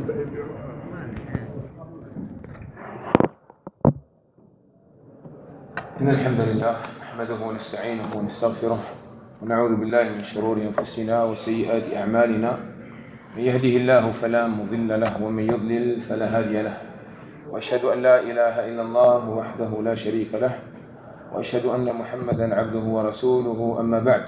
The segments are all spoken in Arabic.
إن الحمد لله نحمده ونستعينه ونستغفره ونعوذ بالله من شرور أنفسنا وسيئات أعمالنا. من يهده الله فلا مضل له ومن يضلل فلا هادي له، وأشهد أن لا إله إلا الله وحده لا شريك له، وأشهد أن محمدا عبده ورسوله. أما بعد،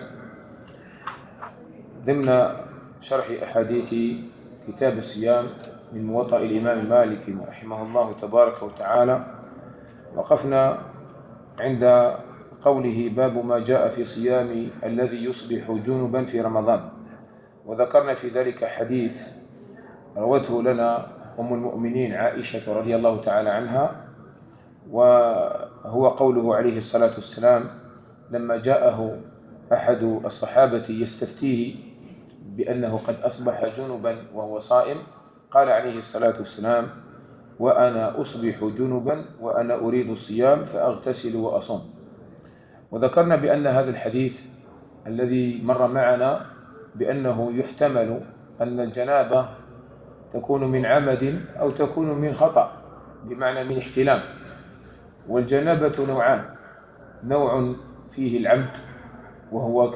ضمن شرح أحاديث كتاب الصيام من موطأ الإمام مالك رحمه الله تبارك وتعالى، وقفنا عند قوله: باب ما جاء في صيام الذي يصبح جنبا في رمضان. وذكرنا في ذلك حديث روته لنا أم المؤمنين عائشة رضي الله تعالى عنها، وهو قوله عليه الصلاة والسلام لما جاءه أحد الصحابة يستفتيه بأنه قد أصبح جنبا وهو صائم، قال عليه الصلاة والسلام: وأنا أصبح جنبا وأنا أريد الصيام فأغتسل وأصوم. وذكرنا بأن هذا الحديث الذي مر معنا بأنه يحتمل أن الجنابة تكون من عمد أو تكون من خطأ، بمعنى من احتلام. والجنابة نوعان: نوع فيه العمد وهو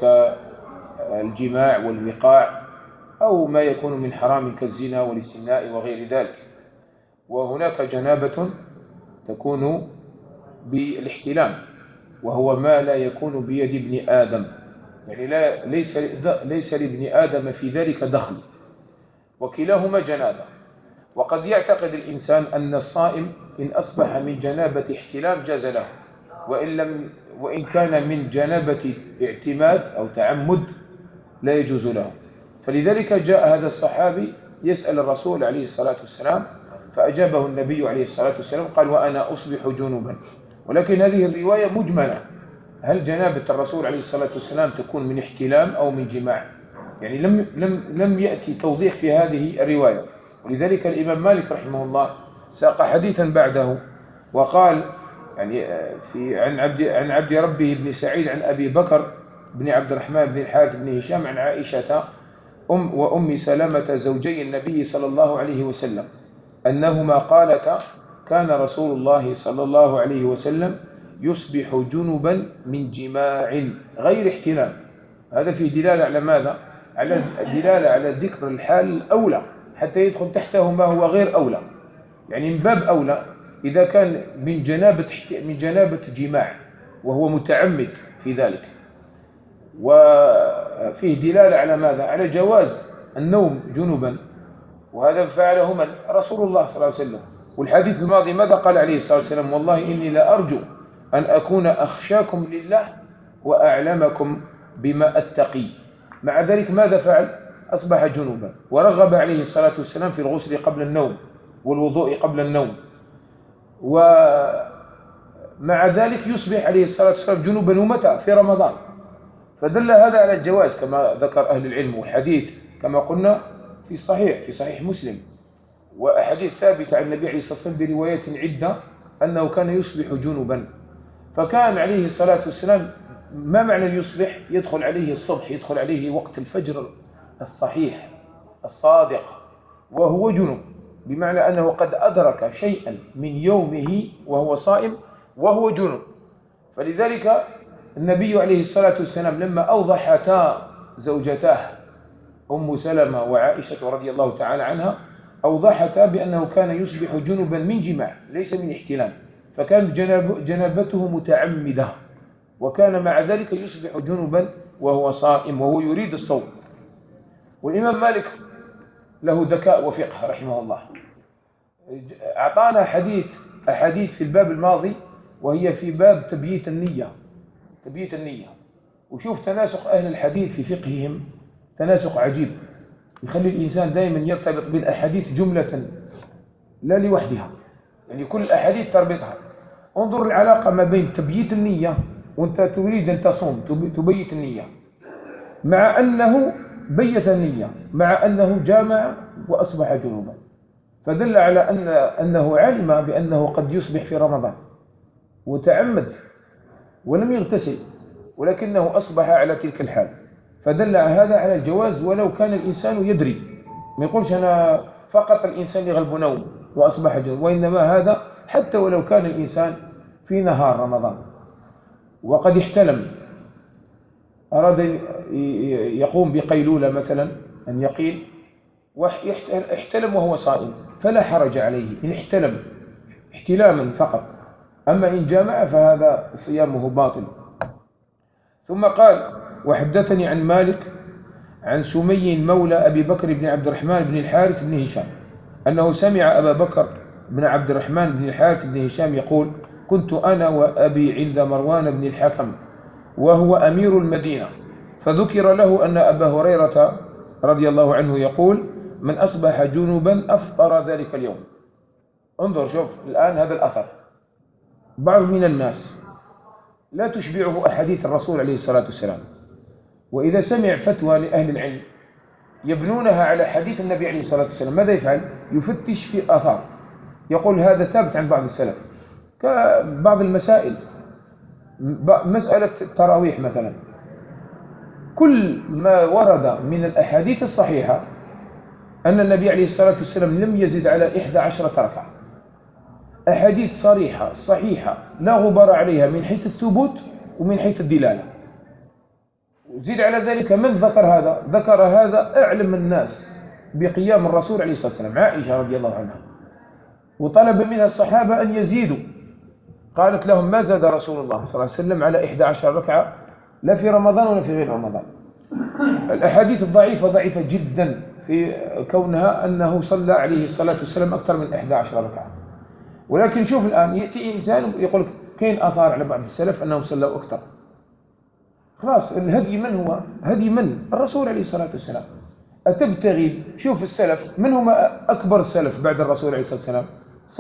كالجماع والوقاع، أو ما يكون من حرام كالزنا والاستمناء وغير ذلك. وهناك جنابة تكون بالاحتلام، وهو ما لا يكون بيد ابن آدم، يعني ليس لابن آدم في ذلك دخل، وكلاهما جنابة. وقد يعتقد الإنسان أن الصائم إن أصبح من جنابة احتلام جاز له، وإن كان من جنابة اعتماد أو تعمد لا يجوز له. فلذلك جاء هذا الصحابي يسأل الرسول عليه الصلاة والسلام، فأجابه النبي عليه الصلاة والسلام قال: وأنا أصبح جنوبا. ولكن هذه الرواية مجملة، هل جنابة الرسول عليه الصلاة والسلام تكون من احتلام أو من جماع؟ يعني لم يأتي توضيح في هذه الرواية. ولذلك الإمام مالك رحمه الله ساق حديثا بعده وقال يعني عن عبد ربه بن سعيد عن أبي بكر بن عبد الرحمن بن الحارث بن هشام عن عائشة وأم سلمة زوجي النبي صلى الله عليه وسلم أنهما قالتا: كان رسول الله صلى الله عليه وسلم يصبح جنبا من جماع غير احتلام. هذا فيه دلالة على ماذا؟ على دلالة على ذكر الحال الأولى حتى يدخل تحته ما هو غير أولى. يعني من باب أولى إذا كان من جنابة جماع وهو متعمد في ذلك. وفيه دلالة على ماذا؟ على جواز النوم جنبا، وهذا فعله من؟ رسول الله صلى الله عليه وسلم. والحديث الماضي ماذا قال عليه الصلاة والسلام؟ والله إني لأرجو أن أكون أخشاكم لله وأعلمكم بما أتقي. مع ذلك ماذا فعل؟ أصبح جنوبا، ورغب عليه الصلاة والسلام في الغسل قبل النوم والوضوء قبل النوم. ومع ذلك يصبح عليه الصلاة والسلام جنوبا ومتى؟ في رمضان. فدل هذا على الجواز كما ذكر أهل العلم. والحديث كما قلنا في صحيح مسلم، وأحاديث ثابتة عن النبي عليه الصلاة والسلام بروايات عدة أنه كان يصبح جنوبا. فكان عليه الصلاة والسلام ما معنى يصبح؟ يدخل عليه الصبح، يدخل عليه وقت الفجر الصحيح الصادق وهو جنوب، بمعنى أنه قد أدرك شيئا من يومه وهو صائم وهو جنوب. فلذلك النبي عليه الصلاة والسلام لما أوضحتا زوجتاه أم سلمة وعائشة رضي الله تعالى عنها، أوضحتا بأنه كان يصبح جنبا من جماع ليس من احتلام، فكانت جنابته متعمدة، وكان مع ذلك يصبح جنبا وهو صائم وهو يريد الصوم. والإمام مالك له ذكاء وفقه رحمه الله، أعطانا أحاديث في الباب الماضي وهي في باب تبييت النية. وشوف تناسق أهل الحديث في فقههم تناسق عجيب، يخلي الإنسان دائما يرتبط بالأحاديث جملة لا لوحدها، يعني كل الأحاديث تربطها. انظر العلاقة ما بين تبييت النية وانت تريد أن تصوم تبيت النية، مع أنه بيت النية، مع أنه جامع وأصبح جنوبا. فدل على أنه علم بأنه قد يصبح في رمضان وتعمد ولم يغتسل، ولكنه أصبح على تلك الحال. فدل هذا على الجواز ولو كان الإنسان يدري، ما يقولش أنا فقط الإنسان يغلب نوم وأصبح جنوب، وإنما هذا حتى ولو كان الإنسان في نهار رمضان وقد احتلم، أراد يقوم بقيلولة مثلا أن يقيل واحتلم وهو صائم فلا حرج عليه إن احتلم احتلاما فقط، أما إن جامع فهذا صيامه باطل. ثم قال: وحدثني عن مالك عن سمي مولى أبي بكر بن عبد الرحمن بن الحارث بن هشام أنه سمع أبا بكر بن عبد الرحمن بن الحارث بن هشام يقول: كنت أنا وأبي عند مروان بن الحكم وهو أمير المدينة، فذكر له أن أبا هريرة رضي الله عنه يقول: من أصبح جنوبا أفطر ذلك اليوم. انظر شوف الآن هذا الأثر، بعض من الناس لا تشبعه أحاديث الرسول عليه الصلاة والسلام، وإذا سمع فتوى لأهل العلم يبنونها على حديث النبي عليه الصلاة والسلام، ماذا يفعل؟ يفتش في آثار، يقول هذا ثابت عن بعض السلف، كبعض المسائل، مسألة التراويح مثلا، كل ما ورد من الأحاديث الصحيحة أن النبي عليه الصلاة والسلام لم يزد على 11 ركعة، أحاديث صريحة صحيحة لا غبار عليها من حيث الثبوت ومن حيث الدلالة. زيد على ذلك من ذكر هذا؟ ذكر هذا أعلم الناس بقيام الرسول عليه الصلاة والسلام، عائشة رضي الله عنها، وطلب منها الصحابة أن يزيدوا، قالت لهم: ما زاد رسول الله صلى الله عليه وسلم على 11 ركعة لا في رمضان ولا في غير رمضان. الأحاديث الضعيفة ضعيفة جدا في كونها أنه صلى عليه الصلاة والسلام أكثر من 11 ركعة. ولكن شوف الآن يأتي إنسان يقول كاين آثار على بعض السلف أنهم صلوا أكثر. خلاص الهدي من هو؟ هدي من؟ الرسول عليه الصلاة والسلام. أتبتغي شوف السلف من هم أكبر السلف بعد الرسول عليه الصلاة والسلام؟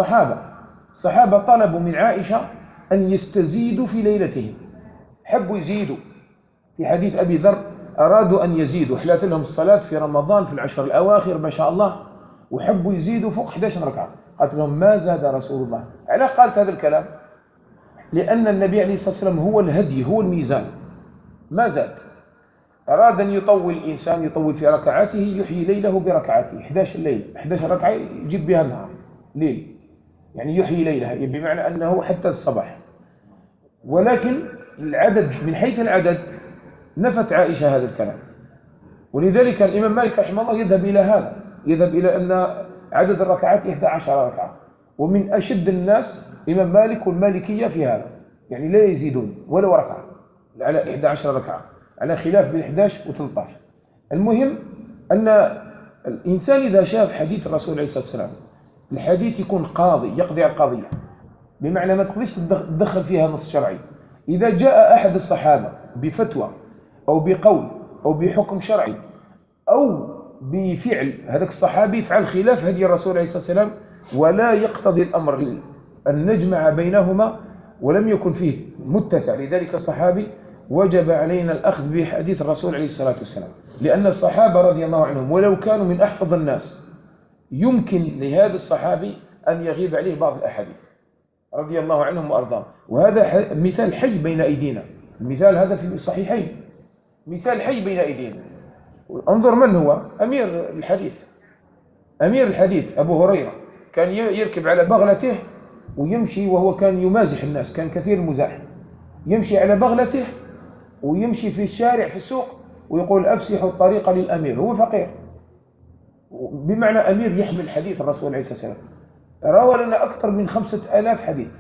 صحابة طلبوا من عائشة أن يستزيدوا في ليلتهم، حبوا يزيدوا. في حديث أبي ذر أرادوا أن يزيدوا، حلات لهم الصلاة في رمضان في العشر الأواخر ما شاء الله، وحبوا يزيدوا فوق 11 ركعة. قالت لهم: ما زاد رسول الله. على قالت هذا الكلام؟ لأن النبي عليه الصلاة والسلام هو الهدي، هو الميزان، ما زاد. أراد أن يطول الإنسان، يطول في ركعاته، يحيي ليله بركعاته، 11 ليل 11 ركعة يجيب بها النهار ليل، يعني يحيي ليله بمعنى أنه حتى الصباح. ولكن العدد من حيث العدد نفت عائشة هذا الكلام، ولذلك الإمام مالك رحمه الله يذهب إلى هذا، يذهب إلى أن عدد الركعات 11 ركعة، ومن أشد الناس إمام مالك والمالكية في هذا، يعني لا يزيدون ولو ركعة على 11 ركعة، على خلاف بين 11 و 13. المهم أن الإنسان إذا شاف حديث الرسول عليه الصلاة والسلام، الحديث يكون قاضي يقضي على القضية، بمعنى ما تقدرش تدخل فيها نص شرعي. إذا جاء أحد الصحابة بفتوى أو بقول أو بحكم شرعي أو بفعل، هذاك الصحابي يفعل خلاف هدي الرسول عليه الصلاة والسلام ولا يقتضي الأمر أن نجمع بينهما ولم يكن فيه متسع، لذلك الصحابي وجب علينا الأخذ بحديث الرسول عليه الصلاة والسلام، لأن الصحابة رضي الله عنهم ولو كانوا من أحفظ الناس يمكن لهذا الصحابي أن يغيب عليه بعض الأحاديث رضي الله عنهم وأرضاهم. وهذا مثال حي بين أيدينا، المثال هذا في الصحيحين، مثال حي بين أيدينا. انظر من هو أمير الحديث، أمير الحديث أبو هريرة، كان يركب على بغلته ويمشي، وهو كان يمازح الناس، كان كثير المزاح، يمشي على بغلته ويمشي في الشارع في السوق ويقول: أفسحوا الطريق للأمير. هو فقير، بمعنى أمير يحمل حديث الرسول عليه الصلاة والسلام، روى لنا أكثر من 5000 حديث،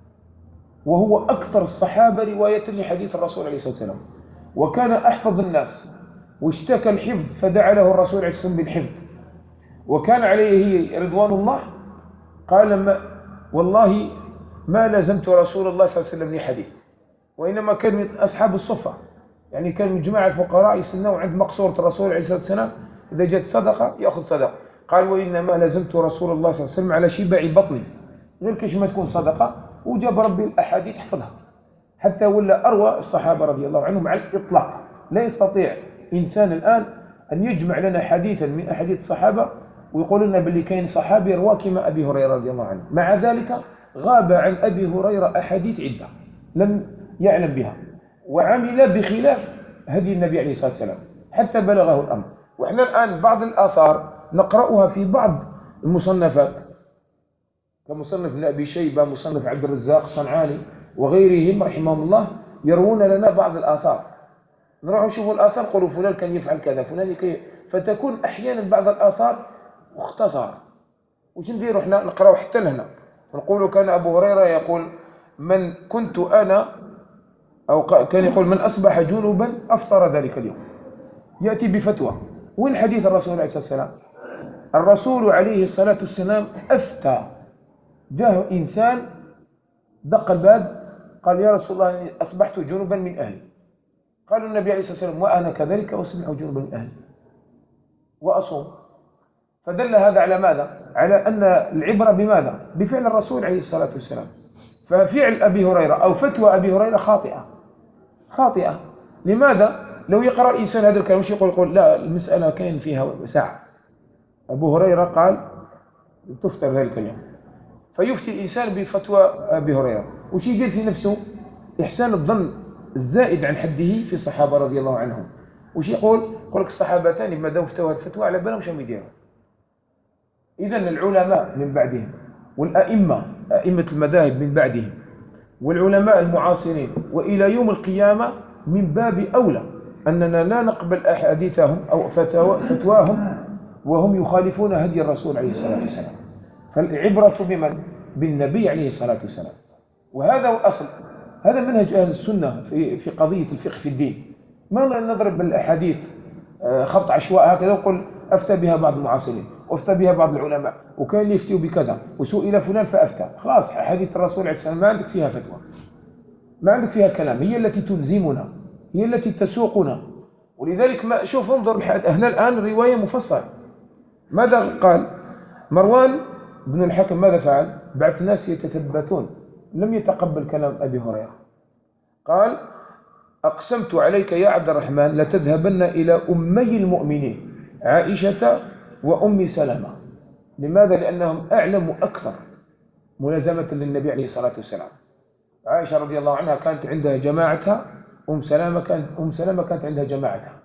وهو أكثر الصحابة رواية لحديث الرسول عليه الصلاة والسلام، وكان أحفظ الناس، واشتكى الحفظ فدعا له الرسول عليه الصلاة والسلام بالحفظ، وكان عليه رضوان الله قال: والله ما لزمت رسول الله صلى الله عليه وسلم لحديث، وإنما كان من أصحاب الصفة، يعني كان من جماعة الفقراء يستنوا عند مقصورة الرسول عليه الصلاة والسلام، إذا جاءت صدقة يأخذ صدقة. قال: وإنما لزمت رسول الله صلى الله عليه وسلم على شبع بطني، غير كيش ما تكون صدقة، وجاب ربي الأحاديث حفظها، حتى ولا أروى الصحابة رضي الله عنهم على الإطلاق. لا يستطيع إنسان الآن أن يجمع لنا حديثا من أحاديث الصحابة ويقول لنا باللي كاين صحابي رواه كما أبي هريرة رضي الله عنه، مع ذلك غاب عن أبي هريرة أحاديث عدة لم يعلم بها، وعمل بخلاف هدي النبي عليه الصلاة والسلام حتى بلغه الأمر. وإحنا الآن بعض الآثار نقرأها في بعض المصنفات كمصنف ابن أبي شيبة، مصنف عبد الرزاق الصنعاني وغيرهم رحمهم الله، يروون لنا بعض الآثار، نروح نشوفوا الآثار نقولوا فلان كان يفعل كذا، فلان كيف، فتكون أحيانا بعض الآثار مختصرة. وش نديروا احنا؟ نقراو حتى لهنا نقولوا كان أبو هريرة يقول من كنت أنا، أو كان يقول من أصبح جنوبا أفطر ذلك اليوم، يأتي بفتوى. وين حديث الرسول عليه الصلاة والسلام؟ الرسول عليه الصلاة والسلام أفتى، جاء إنسان دق الباب قال يا رسول الله أصبحت جنوبا من أهلي، قال النبي عليه الصلاة والسلام وأنا كذلك أصبح جنوبا من أهلي وأصوم. فدل هذا على ماذا؟ على أن العبرة بماذا؟ بفعل الرسول عليه الصلاة والسلام. ففعل أبي هريرة أو فتوى أبي هريرة خاطئة. لماذا؟ لو يقرأ الإنسان هذا الكلام يقول لا المسألة كان فيها ساعة، أبو هريرة قال تفطر ذلك اليوم، فيفتي الإنسان بفتوى أبي هريرة. وش يدير في نفسه؟ إحسان الظن الزائد عن حده في الصحابة رضي الله عنهم. وش يقول لك الصحابتان لما داو فتوى الفتوى على بالهم شو يديروا. إذن العلماء من بعدهم والأئمة، أئمة المذاهب من بعدهم، والعلماء المعاصرين وإلى يوم القيامة من باب أولى أننا لا نقبل أحاديثهم أو فتواهم وهم يخالفون هدي الرسول عليه الصلاة والسلام. فالعبرة بمن؟ بالنبي عليه الصلاة والسلام. وهذا هو الأصل، هذا منهج أهل السنة في قضية الفقه في الدين. ما نضرب بالأحاديث خبط عشواء هكذا وقل أفتى بها بعض المعاصرين وافتى بها بعض العلماء وكان اللي يفتيوا بكذا وسئل فلان فأفتى. خلاص حديث الرسول عليه السلام ما عندك فيها فتوى، ما عندك فيها كلام، هي التي تلزمنا، هي التي تسوقنا. ولذلك ما شوف انظر هنا الآن الرواية مفصلة. ماذا قال مروان بن الحكم؟ ماذا فعل؟ بعث ناس يتثبتون، لم يتقبل كلام أبي هريرة. قال أقسمت عليك يا عبد الرحمن لتذهبن إلى أمي المؤمنين عائشة وأم سلمة. لماذا؟ لأنهم أعلم وأكثر ملازمة للنبي عليه الصلاة والسلام. عائشة رضي الله عنها كانت عندها جماعتها، أم سلمة كانت عندها جماعتها.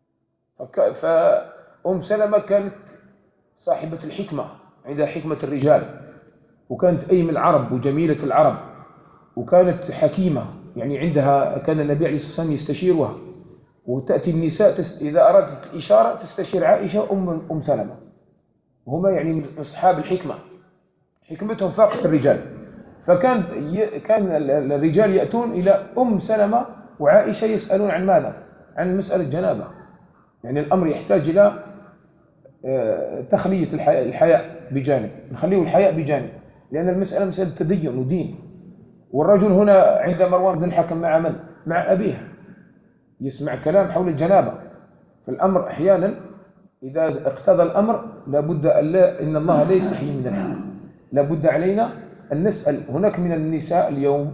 فأم سلمة كانت صاحبة الحكمة، عندها حكمة الرجال، وكانت أيم العرب وجميلة العرب، وكانت حكيمة، يعني عندها كان النبي عليه الصلاة والسلام يستشيرها. وتأتي النساء إذا أردت إشارة تستشير عائشة أم سلمة، وهما يعني من أصحاب الحكمة، حكمتهم فاقت الرجال. كان الرجال يأتون إلى أم سلمة وعائشة يسألون عن ماذا؟ عن مسألة جنابة. يعني الأمر يحتاج إلى تخلية الحياء بجانب، نخليه الحياء بجانب، لأن المسألة مسألة تدين ودين. والرجل هنا عند مروان بن الحكم مع من؟ مع أبيه، يسمع كلام حول الجنابة. فالأمر أحيانا إذا اقتضى الأمر لابد إن الله لا يستحيي من الحق، لابد علينا أن نسأل. هناك من النساء اليوم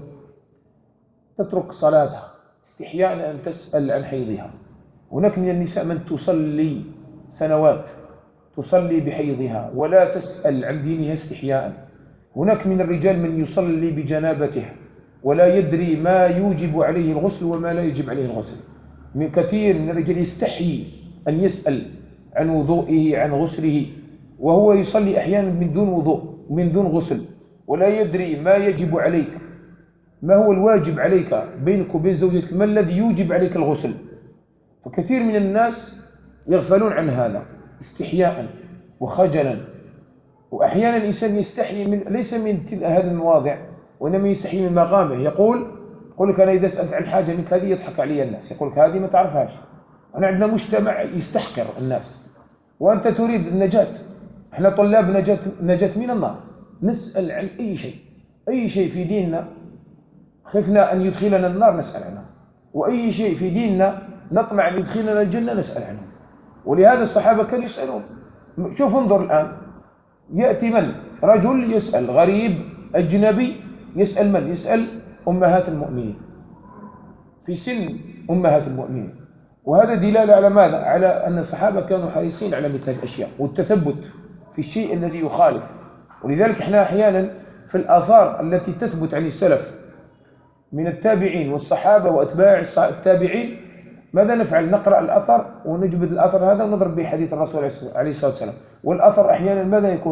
تترك صلاتها استحياء أن تسأل عن حيضها. هناك من النساء من تصلي سنوات تصلي بحيضها ولا تسأل عن دينها استحياء. هناك من الرجال من يصلي بجنابته ولا يدري ما يوجب عليه الغسل وما لا يجب عليه الغسل. من كثير من الرجال يستحيي أن يسأل عن وضوئه عن غسله، وهو يصلي أحيانا من دون وضوء من دون غسل، ولا يدري ما يجب عليك، ما هو الواجب عليك بينك وبين زوجتك، ما الذي يوجب عليك الغسل. فكثير من الناس يغفلون عن هذا استحياء وخجلا. وأحيانا الإنسان يستحي ليس من هذه المواضع، وإنما يستحي من مقامه. يقول لك أنا إذا سألت عن حاجة منك هذه يضحك علي الناس، يقول لك هذه ما تعرفهاش. أنا عندنا مجتمع يستحقر الناس، وأنت تريد النجاة. إحنا طلاب نجاة من النار، نسأل عن أي شيء في ديننا خفنا أن يدخلنا النار نسأل عنه، وأي شيء في ديننا نطمع أن يدخلنا الجنة نسأل عنه. ولهذا الصحابة كانوا يسألون. شوف انظر الآن، يأتي من؟ رجل يسأل، غريب أجنبي يسأل من؟ يسأل أمهات المؤمنين في سن أمهات المؤمنين. وهذا دلالة على ماذا؟ على أن الصحابة كانوا حريصين على مثل الأشياء والتثبت في الشيء الذي يخالف. ولذلك احنا أحيانا في الآثار التي تثبت عن السلف من التابعين والصحابة وأتباع التابعين ماذا نفعل؟ نقرأ الأثر ونجبد الأثر هذا ونضرب به حديث الرسول عليه الصلاة والسلام. والأثر أحيانا ماذا يكون؟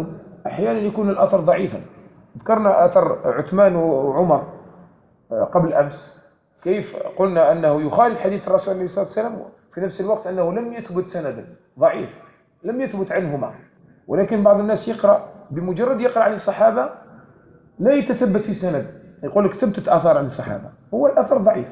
أحيانا يكون الأثر ضعيفا. ذكرنا أثر عثمان وعمر قبل أمس، كيف قلنا أنه يخالف حديث الرسول عليه الصلاة والسلام، في نفس الوقت أنه لم يثبت سندا ضعيف، لم يثبت عنهما. ولكن بعض الناس يقرأ، بمجرد يقرأ عن الصحابة لا يتثبت في سند، يقول لك ثبتت آثار عن الصحابة، هو الأثر ضعيف.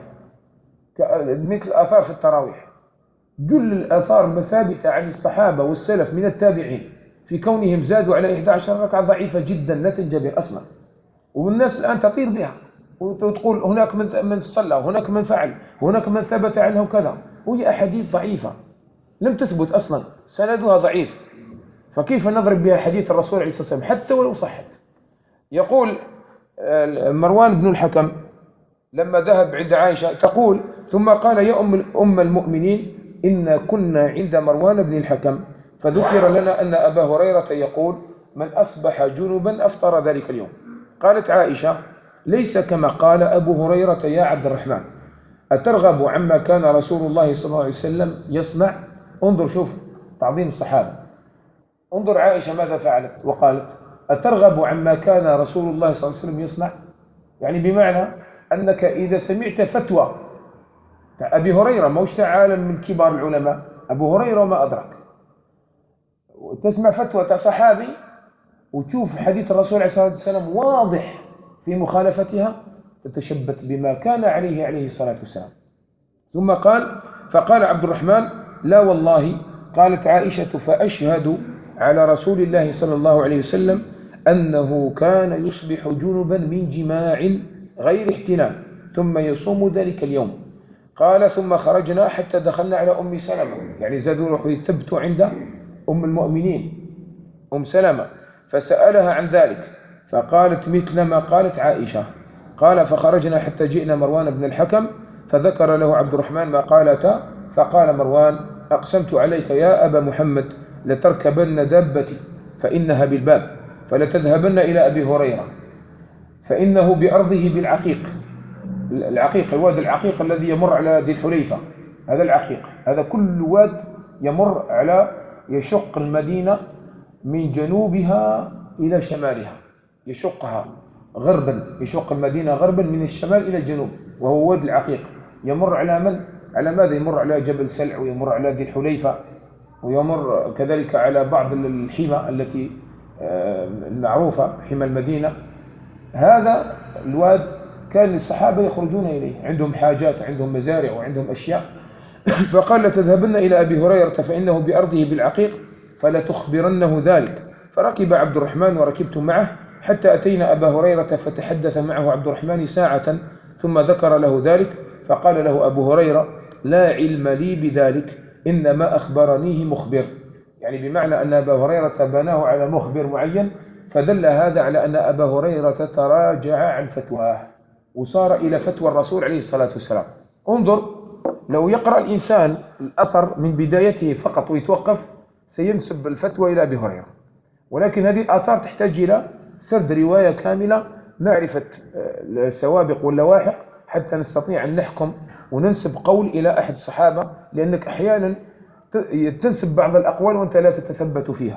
مثل الآثار في التراويح، جل الآثار مثابتة عن الصحابة والسلف من التابعين في كونهم زادوا على 11 ركعة ضعيفة جدا لا تنجبر أصلا، والناس الآن تطير بها وتقول هناك من صلى وهناك من فعل وهناك من ثبت عنه كذا، وهي أحاديث ضعيفة لم تثبت أصلا، سندها ضعيف، فكيف نضرب بها حديث الرسول عليه الصلاة والسلام حتى ولو صحت؟ يقول مروان بن الحكم لما ذهب عند عائشة تقول: ثم قال: يا أم المؤمنين إن كنا عند مروان بن الحكم فذكر لنا أن أبا هريرة يقول: من أصبح جنبا أفطر ذلك اليوم. قالت عائشة: ليس كما قال أبو هريرة يا عبد الرحمن، أترغب عما كان رسول الله صلى الله عليه وسلم يصنع؟ انظر، شوف تعظيم الصحابة، انظر عائشة ماذا فعلت وقالت: أترغب عما كان رسول الله صلى الله عليه وسلم يصنع؟ يعني بمعنى أنك إذا سمعت فتوى أبي هريرة، موش عالم من كبار العلماء، أبو هريرة وما أدرك، وتسمع فتوى صحابي وتشوف حديث الرسول عليه الصلاة والسلام واضح في مخالفتها، تتشبت بما كان عليه الصلاة والسلام. ثم قال: فقال عبد الرحمن: لا والله. قالت عائشة: فأشهد على رسول الله صلى الله عليه وسلم أنه كان يصبح جنبا من جماع غير احتلام ثم يصوم ذلك اليوم. قال: ثم خرجنا حتى دخلنا على أم سلمة، يعني زادوا روحوا يثبتوا عند أم المؤمنين أم سلمة، فسألها عن ذلك فقالت مثل ما قالت عائشة. قال: فخرجنا حتى جئنا مروان بن الحكم فذكر له عبد الرحمن ما قالتا، فقال مروان: أقسمت عليك يا أبا محمد لتركبن دابتي فإنها بالباب، فلتذهبن إلى أبي هريرة فإنه بأرضه بالعقيق. العقيق الواد العقيق الذي يمر على ذي الحليفة، هذا العقيق، هذا كل واد يمر على يشق المدينة من جنوبها إلى شمالها، يشقها غربا، يشق المدينة غربا من الشمال إلى الجنوب، وهو واد العقيق. يمر على من؟ على ماذا؟ يمر على جبل سلع، ويمر على ذي الحليفة، ويمر كذلك على بعض الحمى التي المعروفة، حمى المدينة. هذا الواد كان الصحابة يخرجون إليه، عندهم حاجات، عندهم مزارع وعندهم أشياء. فقال: لتذهبن إلى أبي هريرة فإنه بأرضه بالعقيق فلتخبرنه ذلك. فركب عبد الرحمن وركبت معه حتى أتينا أبا هريرة فتحدث معه عبد الرحمن ساعة ثم ذكر له ذلك. فقال له أبو هريرة: لا علم لي بذلك، إنما أخبرنيه مخبر، يعني بمعنى أن أبا هريرة بناه على مخبر معين، فدل هذا على أن أبا هريرة تراجع عن فتواه وصار إلى فتوى الرسول عليه الصلاة والسلام. انظر، لو يقرأ الإنسان الأثر من بدايته فقط ويتوقف سينسب الفتوى إلى أبي هريرة، ولكن هذه الآثار تحتاج إلى سرد رواية كاملة، معرفة السوابق واللواحق، حتى نستطيع أن نحكم وننسب قول إلى أحد الصحابة، لأنك أحيانا تنسب بعض الأقوال وأنت لا تتثبت فيها.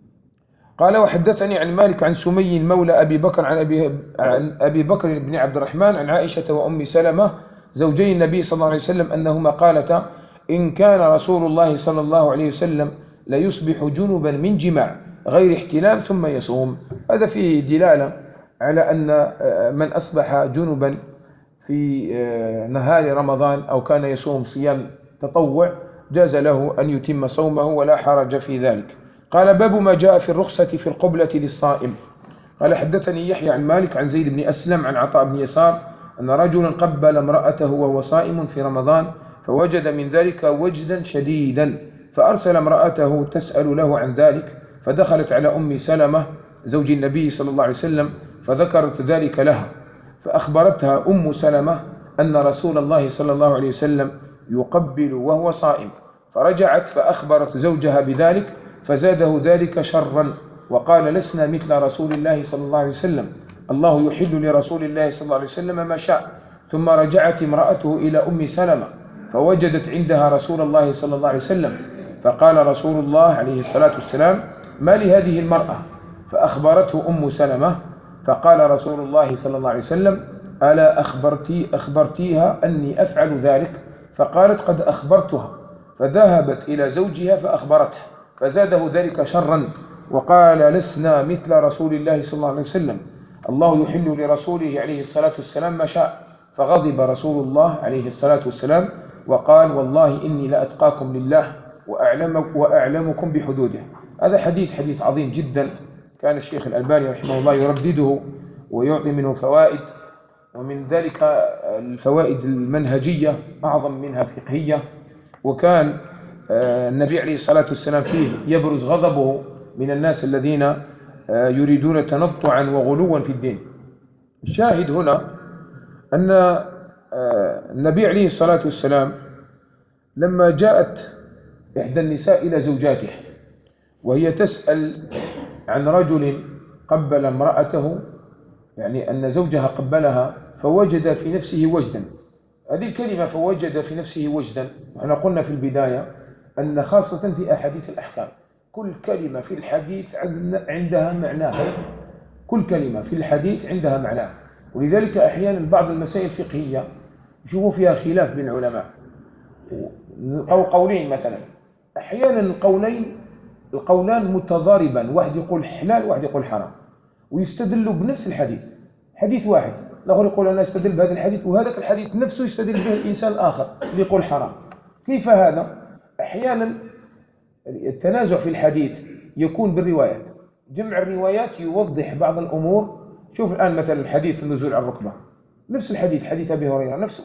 قال: وحدثني عن مالك عن سمي مولى أبي بكر عن أبي بكر بن عبد الرحمن عن عائشة وأم سلمة زوجي النبي صلى الله عليه وسلم أنهما قالتا: إن كان رسول الله صلى الله عليه وسلم ليصبح جنبا من جماع غير احتلام ثم يصوم. هذا فيه دلالة على أن من أصبح جنبا في نهار رمضان أو كان يصوم صيام تطوع جاز له أن يتم صومه ولا حرج في ذلك. قال: باب ما جاء في الرخصة في القبلة للصائم. قال: حدثني يحيى عن مالك عن زيد بن أسلم عن عطاء بن يسار أن رجلا قبل امرأته وهو صائم في رمضان فوجد من ذلك وجدا شديدا، فأرسل امرأته تسأل له عن ذلك، فدخلت على أم سلمة زوج النبي صلى الله عليه وسلم فذكرت ذلك لها، فأخبرتها أم سلمة أن رسول الله صلى الله عليه وسلم يقبل وهو صائم، فرجعت فأخبرت زوجها بذلك فزاده ذلك شرا وقال: لسنا مثل رسول الله صلى الله عليه وسلم، الله يحل لرسول الله صلى الله عليه وسلم ما شاء. ثم رجعت امرأته إلى أم سلمة فوجدت عندها رسول الله صلى الله عليه وسلم، فقال رسول الله عليه الصلاة والسلام: ما لهذه المرأة فأخبرته أم سلمة، فقال رسول الله صلى الله عليه وسلم: ألا أخبرتيها أني أفعل ذلك؟ فقالت: قد أخبرتها. فذهبت إلى زوجها فأخبرته، فزاده ذلك شرا وقال: لسنا مثل رسول الله صلى الله عليه وسلم، الله يحل لرسوله عليه الصلاة والسلام ما شاء. فغضب رسول الله عليه الصلاة والسلام وقال: والله إني لأتقاكم لله وأعلمكم بحدوده. هذا حديث عظيم جدا، كان الشيخ الألباني رحمه الله يردده ويعطي منه فوائد، ومن ذلك الفوائد المنهجية أعظم منها فقهية. وكان النبي عليه الصلاة والسلام فيه يبرز غضبه من الناس الذين يريدون تنطعا وغلوا في الدين. الشاهد هنا أن النبي عليه الصلاة والسلام لما جاءت إحدى النساء إلى زوجاته وهي تسأل عن رجل قبل امرأته، يعني أن زوجها قبلها، فوجد في نفسه وجدا. هذه الكلمة فوجد في نفسه وجدا، وإحنا قلنا في البداية أن خاصة في أحاديث الأحكام كل كلمة في الحديث عندها معناها، كل كلمة في الحديث عندها معناها. ولذلك أحيانا بعض المسائل الفقهية يشوفوا فيها خلاف بين العلماء، أو قولين مثلا، أحيانا القولان متضاربا، واحد يقول حلال واحد يقول حرام، ويستدلوا بنفس الحديث، حديث واحد، الآخر يقول أنا استدل بهذا الحديث، وهذا الحديث نفسه يستدل به الإنسان الآخر اللي يقول حرام. كيف هذا؟ أحيانا التنازع في الحديث يكون بالروايات، جمع الروايات يوضح بعض الأمور. شوف الآن مثلا الحديث النزول على الركبة، نفس الحديث حديث أبي هريرة نفسه،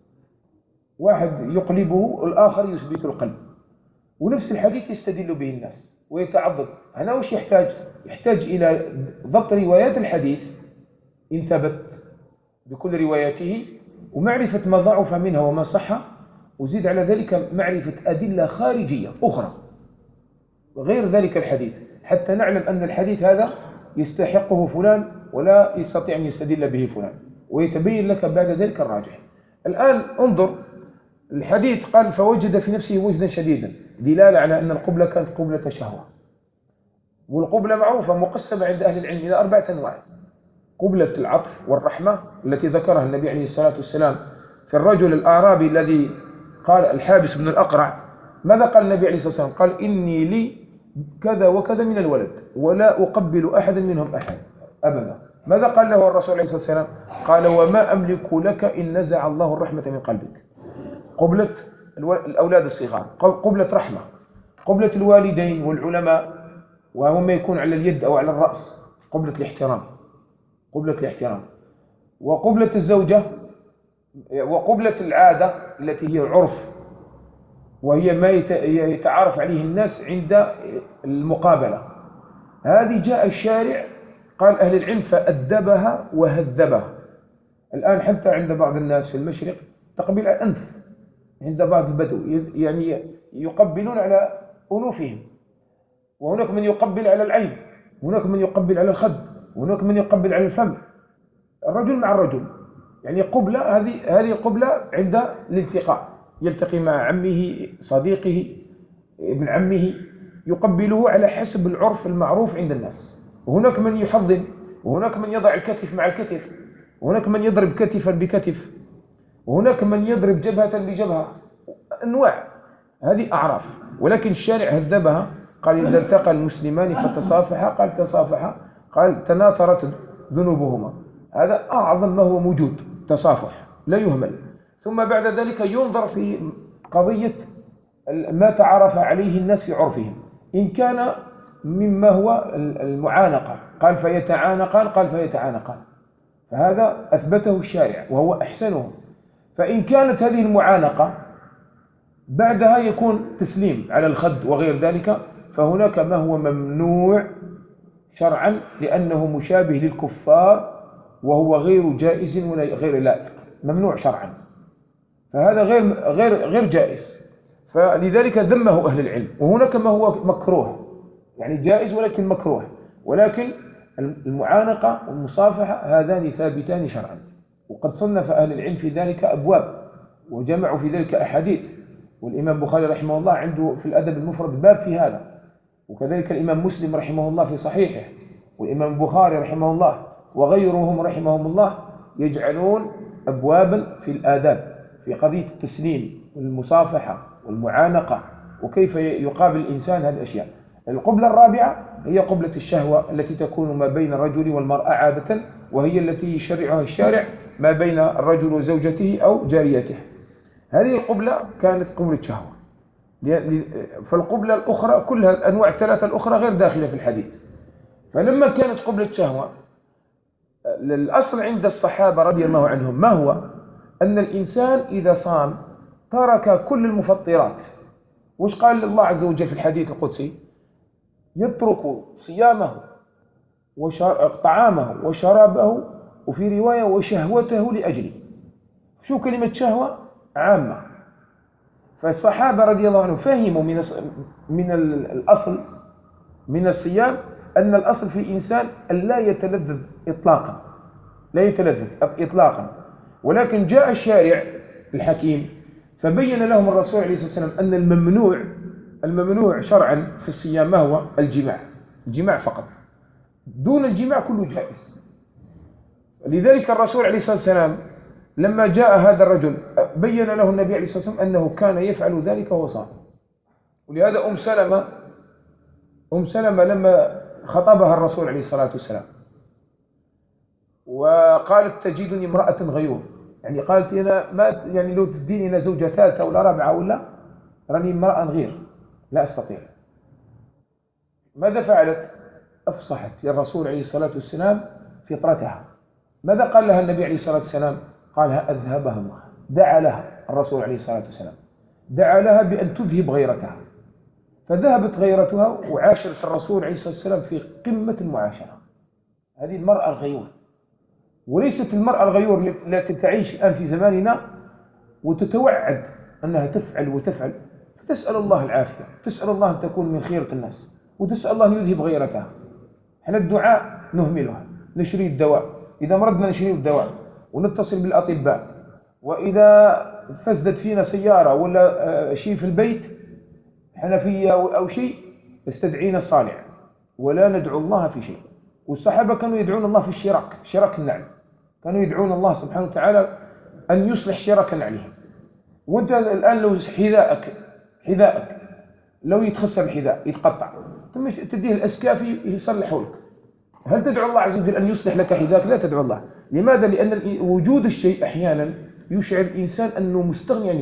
واحد يقلبه الآخر يثبت القلب، ونفس الحديث يستدل به الناس ويتعضد. هنا وش يحتاج إلى ضبط روايات الحديث إن ثبت بكل رواياته، ومعرفة ما ضعف منها وما صح، وزيد على ذلك معرفة أدلة خارجية أخرى غير ذلك الحديث، حتى نعلم أن الحديث هذا يستحقه فلان ولا يستطيع أن يستدل به فلان، ويتبين لك بعد ذلك الراجح. الآن انظر، الحديث قال: فوجد في نفسه وجدا شديدا، دلالة على أن القبلة كانت قبلة شهوة. والقبلة معروفة مقسمة عند أهل العلم إلى 4 أنواع: قبلة العطف والرحمة التي ذكرها النبي عليه الصلاة والسلام في الرجل الأعرابي الذي قال الحابس بن الأقرع. ماذا قال النبي عليه الصلاة والسلام؟ قال: إني لي كذا وكذا من الولد ولا أقبل أحد منهم أحد أبدا. ماذا قال له الرسول عليه الصلاة والسلام؟ قال: وما أملك لك إن نزع الله الرحمة من قلبك. قبلة الأولاد الصغار، قبلة رحمة، قبلة الوالدين والعلماء وهم يكون على اليد أو على الرأس، قبلة الاحترام، قبلة الاحترام. وقبلة الزوجة، وقبلة العادة التي هي عرف، وهي ما يتعارف عليه الناس عند المقابلة. هذه جاء الشارع قال أهل العلم فأدبها وهذبها. الآن حتى عند بعض الناس في المشرق تقبيل على الأنف، عند بعض البدو يعني يقبلون على أنوفهم، وهناك من يقبل على العين، وهناك من يقبل على الخد، وهناك من يقبل على الفم، الرجل مع الرجل. يعني قبلة، هذه قبلة عند الالتقاء، يلتقي مع عمه صديقه ابن عمه، يقبله على حسب العرف المعروف عند الناس. وهناك من يحضن، وهناك من يضع الكتف مع الكتف، وهناك من يضرب كتفا بكتف، وهناك من يضرب جبهة بجبهة، أنواع، هذه أعراف. ولكن الشارع هذبها، قال: إذا التقى المسلمان فتصافحا، قال تصافحا، قال تناثرت ذنوبهما. هذا أعظم ما هو موجود، تصافح لا يهمل. ثم بعد ذلك ينظر في قضية ما تعرف عليه الناس في عرفهم، إن كان مما هو المعانقة قال فيتعانقان، قال فيتعانقان، فهذا أثبته الشارع وهو أحسنه. فإن كانت هذه المعانقة بعدها يكون تسليم على الخد وغير ذلك، فهناك ما هو ممنوع شرعا لأنه مشابه للكفار وهو غير جائز ولا غير لائق، ممنوع شرعا، فهذا غير جائز، فلذلك ذمه أهل العلم. وهناك ما هو مكروه، يعني جائز ولكن مكروه، ولكن المعانقة والمصافحة هذان ثابتان شرعا، وقد صنف أهل العلم في ذلك أبواب وجمعوا في ذلك أحاديث. والإمام البخاري رحمه الله عنده في الأدب المفرد باب في هذا، وكذلك الإمام مسلم رحمه الله في صحيحه، والإمام البخاري رحمه الله وغيرهم رحمهم الله يجعلون أبوابا في الآداب في قضية التسليم والمصافحة والمعانقة وكيف يقابل الإنسان هذه الأشياء. القبلة الرابعة هي قبلة الشهوة التي تكون ما بين الرجل والمرأة عادة، وهي التي يشرعها الشارع ما بين الرجل وزوجته أو جاريته. هذه القبلة كانت قبلة شهوة، فالقبلة الأخرى كلها الأنواع الثلاثة الأخرى غير داخلة في الحديث. فلما كانت قبلة شهوة، الأصل عند الصحابة رضي الله عنهم ما هو؟ أن الإنسان إذا صام ترك كل المفطرات. وش قال الله عز وجل في الحديث القدسي؟ يترك صيامه طعامه وشرابه، وفي رواية وشهوته لأجله. شو كلمة شهوة؟ عامة. فالصحابة رضي الله عنهم فهموا من الأصل من الصيام أن الأصل في الإنسان أن لا يتلذذ إطلاقا، لا يتلذذ إطلاقا. ولكن جاء الشارع الحكيم فبين لهم الرسول عليه الصلاة والسلام أن الممنوع شرعا في الصيام ما هو؟ الجماع فقط، دون الجماع كله جائز. لذلك الرسول عليه الصلاة والسلام لما جاء هذا الرجل بين له النبي عليه الصلاة والسلام أنه كان يفعل ذلك وهو صائم. ولهذا أم سلمة لما خطبها الرسول عليه الصلاة والسلام وقالت تجدني امرأة غيور، يعني قالت أنا ما يعني لو تديني أنا زوجة ثالثة ولا رابعة ولا راني امرأة غير لا أستطيع. ماذا فعلت؟ أفصحت يا الرسول عليه الصلاة والسلام فطرتها. ماذا قال لها النبي عليه الصلاة والسلام؟ قالها أذهبها الله. دعا لها الرسول عليه الصلاة والسلام، دعا لها بأن تذهب غيرتها، فذهبت غيرتها وعاشرت الرسول عليه الصلاة والسلام في قمة المعاشرة. هذه المرأة الغيور، وليست المرأة الغيور التي تعيش الآن في زماننا وتتوعد أنها تفعل وتفعل، فتسأل الله العافية، تسأل الله أن تكون من خيرة الناس، وتسأل الله أن يذهب غيرتها. احنا الدعاء نهملها، نشري الدواء، إذا مرضنا نشري الدواء ونتصل بالأطباء، وإذا فسدت فينا سيارة ولا شيء في البيت حنفية أو شيء استدعينا الصالح ولا ندعو الله في شيء. والصحابة كانوا يدعون الله في شراك النعل، كانوا يدعون الله سبحانه وتعالى أن يصلح شراك نعلهم. وانت الآن لو حذاءك لو يتخسر الحذاء يتقطع ثم تديه الأسكاف يصلحوا لك، هل تدعو الله عز وجل أن يصلح لك حذاك؟ لا تدعو الله. لماذا؟ لأن وجود الشيء أحيانا يشعر الإنسان أنه مستغني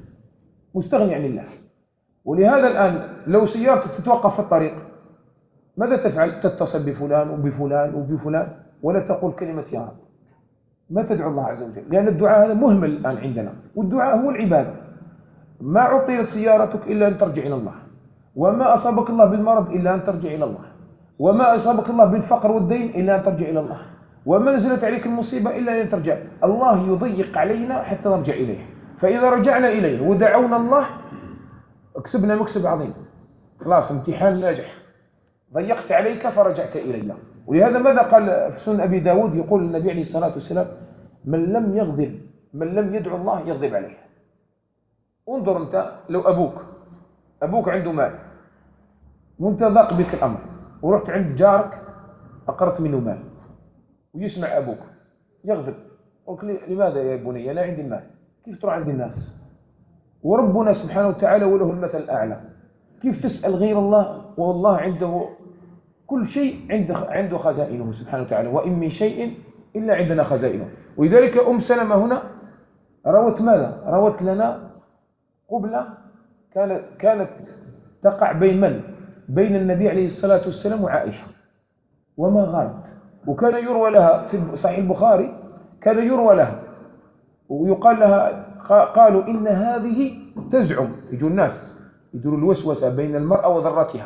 عن الله. ولهذا الآن لو سيارتك تتوقف في الطريق ماذا تفعل؟ تتصل بفلان وبفلان وبفلان ولا تقول كلمة يا رب، ما تدعو الله عز وجل، لأن الدعاء هذا مهمل الآن عندنا، والدعاء هو العبادة. ما عطلت سيارتك إلا أن ترجع إلى الله، وما أصابك الله بالمرض إلا أن ترجع إلى الله، وما أصابك الله بالفقر والدين إلا أن ترجع إلى الله، وما نزلت عليك المصيبة إلا أن ترجع. الله يضيق علينا حتى نرجع إليه، فإذا رجعنا إليه ودعونا الله كسبنا مكسب عظيم، خلاص امتحان ناجح، ضيقت عليك فرجعت إلى الله. ولهذا ماذا قال في سنن أبي داود؟ يقول النبي عليه الصلاة والسلام من لم يدعو الله يغضب عليه. انظر أنت لو أبوك عنده مال وانت ضاق بك الأمر ورحت عند جارك أقرت منه مال ويسمع أبوك يغضب، قلت لماذا يا بني أنا عندي المال؟ كيف تروح عند الناس؟ وربنا سبحانه وتعالى وله المثل الأعلى، كيف تسأل غير الله والله عنده كل شيء، عنده خزائنه سبحانه وتعالى، وإن من شيء إلا عندنا خزائنه. ولذلك أم سلمة هنا روت ماذا؟ روت لنا قبلة كانت تقع بين من؟ بين النبي عليه الصلاة والسلام وعائشة، وما غابت. وكان يروى لها في صحيح البخاري، كان يروى لها ويقال لها قالوا إن هذه تزعم، يجوا الناس يدوروا الوسوسة بين المرأة وذرتها،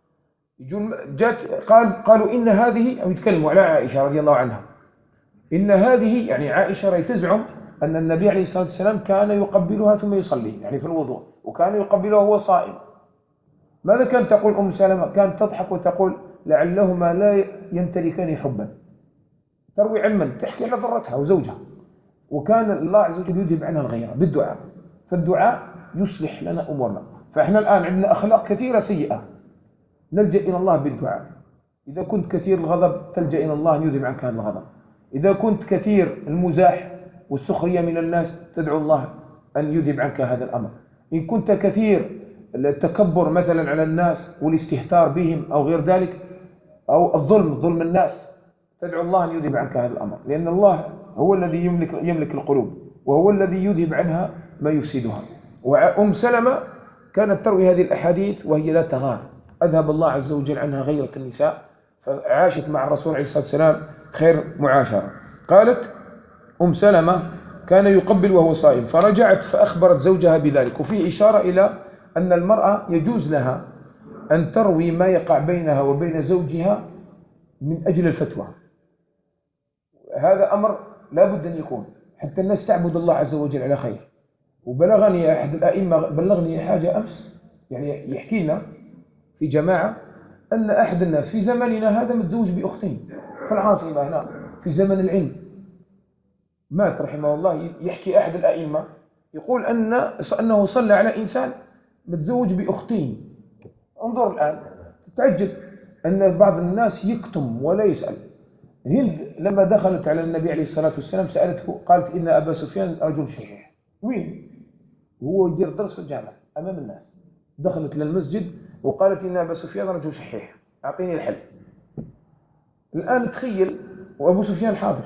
قالوا إن هذه، أو يتكلموا على عائشة رضي الله عنها، إن هذه يعني عائشة تزعم أن النبي عليه الصلاة والسلام كان يقبلها ثم يصلي يعني في الوضوء، وكان يقبلها وهو صائم. ماذا كانت تقول أم سلمة؟ كانت تضحك وتقول لعلهما لا يمتلكان حبا، تروي عن من؟ تحكي على ضرتها وزوجها. وكان الله عز وجل يذهب عنها الغيرة بالدعاء، فالدعاء يصلح لنا أمورنا. فإحنا الآن عندنا أخلاق كثيرة سيئة، نلجأ إلى الله بالدعاء. إذا كنت كثير الغضب تلجأ إلى الله أن يذهب عنك هذا الغضب. إذا كنت كثير المزاح والسخرية من الناس تدعو الله أن يذهب عنك هذا الأمر. إن كنت كثير التكبر مثلا على الناس والاستهتار بهم أو غير ذلك، أو ظلم الناس، تدعو الله أن يذهب عنك هذا الأمر، لأن الله هو الذي يملك القلوب، وهو الذي يذهب عنها ما يفسدها. وأم سلمة كانت تروي هذه الأحاديث وهي لا تغار، أذهب الله عز وجل عنها غيرة النساء، فعاشت مع الرسول عليه الصلاة والسلام خير معاشرة. قالت أم سلمة كان يقبل وهو صائم، فرجعت فأخبرت زوجها بذلك. وفيه إشارة إلى أن المرأة يجوز لها أن تروي ما يقع بينها وبين زوجها من أجل الفتوى. هذا أمر لا بد أن يكون حتى الناس تعبد الله عز وجل على خير. وبلغني أحد الأئمة بلغني حاجة أمس، يعني يحكي لنا في جماعة أن أحد الناس في زمننا هذا متزوج بأختين في العاصمة هنا في زمن العلم، مات رحمه الله. يحكي أحد الأئمة يقول أنه صلى على إنسان متزوج بأختين. انظر الآن تتعجب أن بعض الناس يكتم ولا يسأل. هند لما دخلت على النبي عليه الصلاة والسلام سألته، قالت إن أبا سفيان رجل شحيح. وين هو يدير درس في الجامعة أمام الناس؟ دخلت للمسجد وقالت إن أبا سفيان رجل شحيح، أعطيني الحل. الآن تخيل وأبو سفيان حاضر،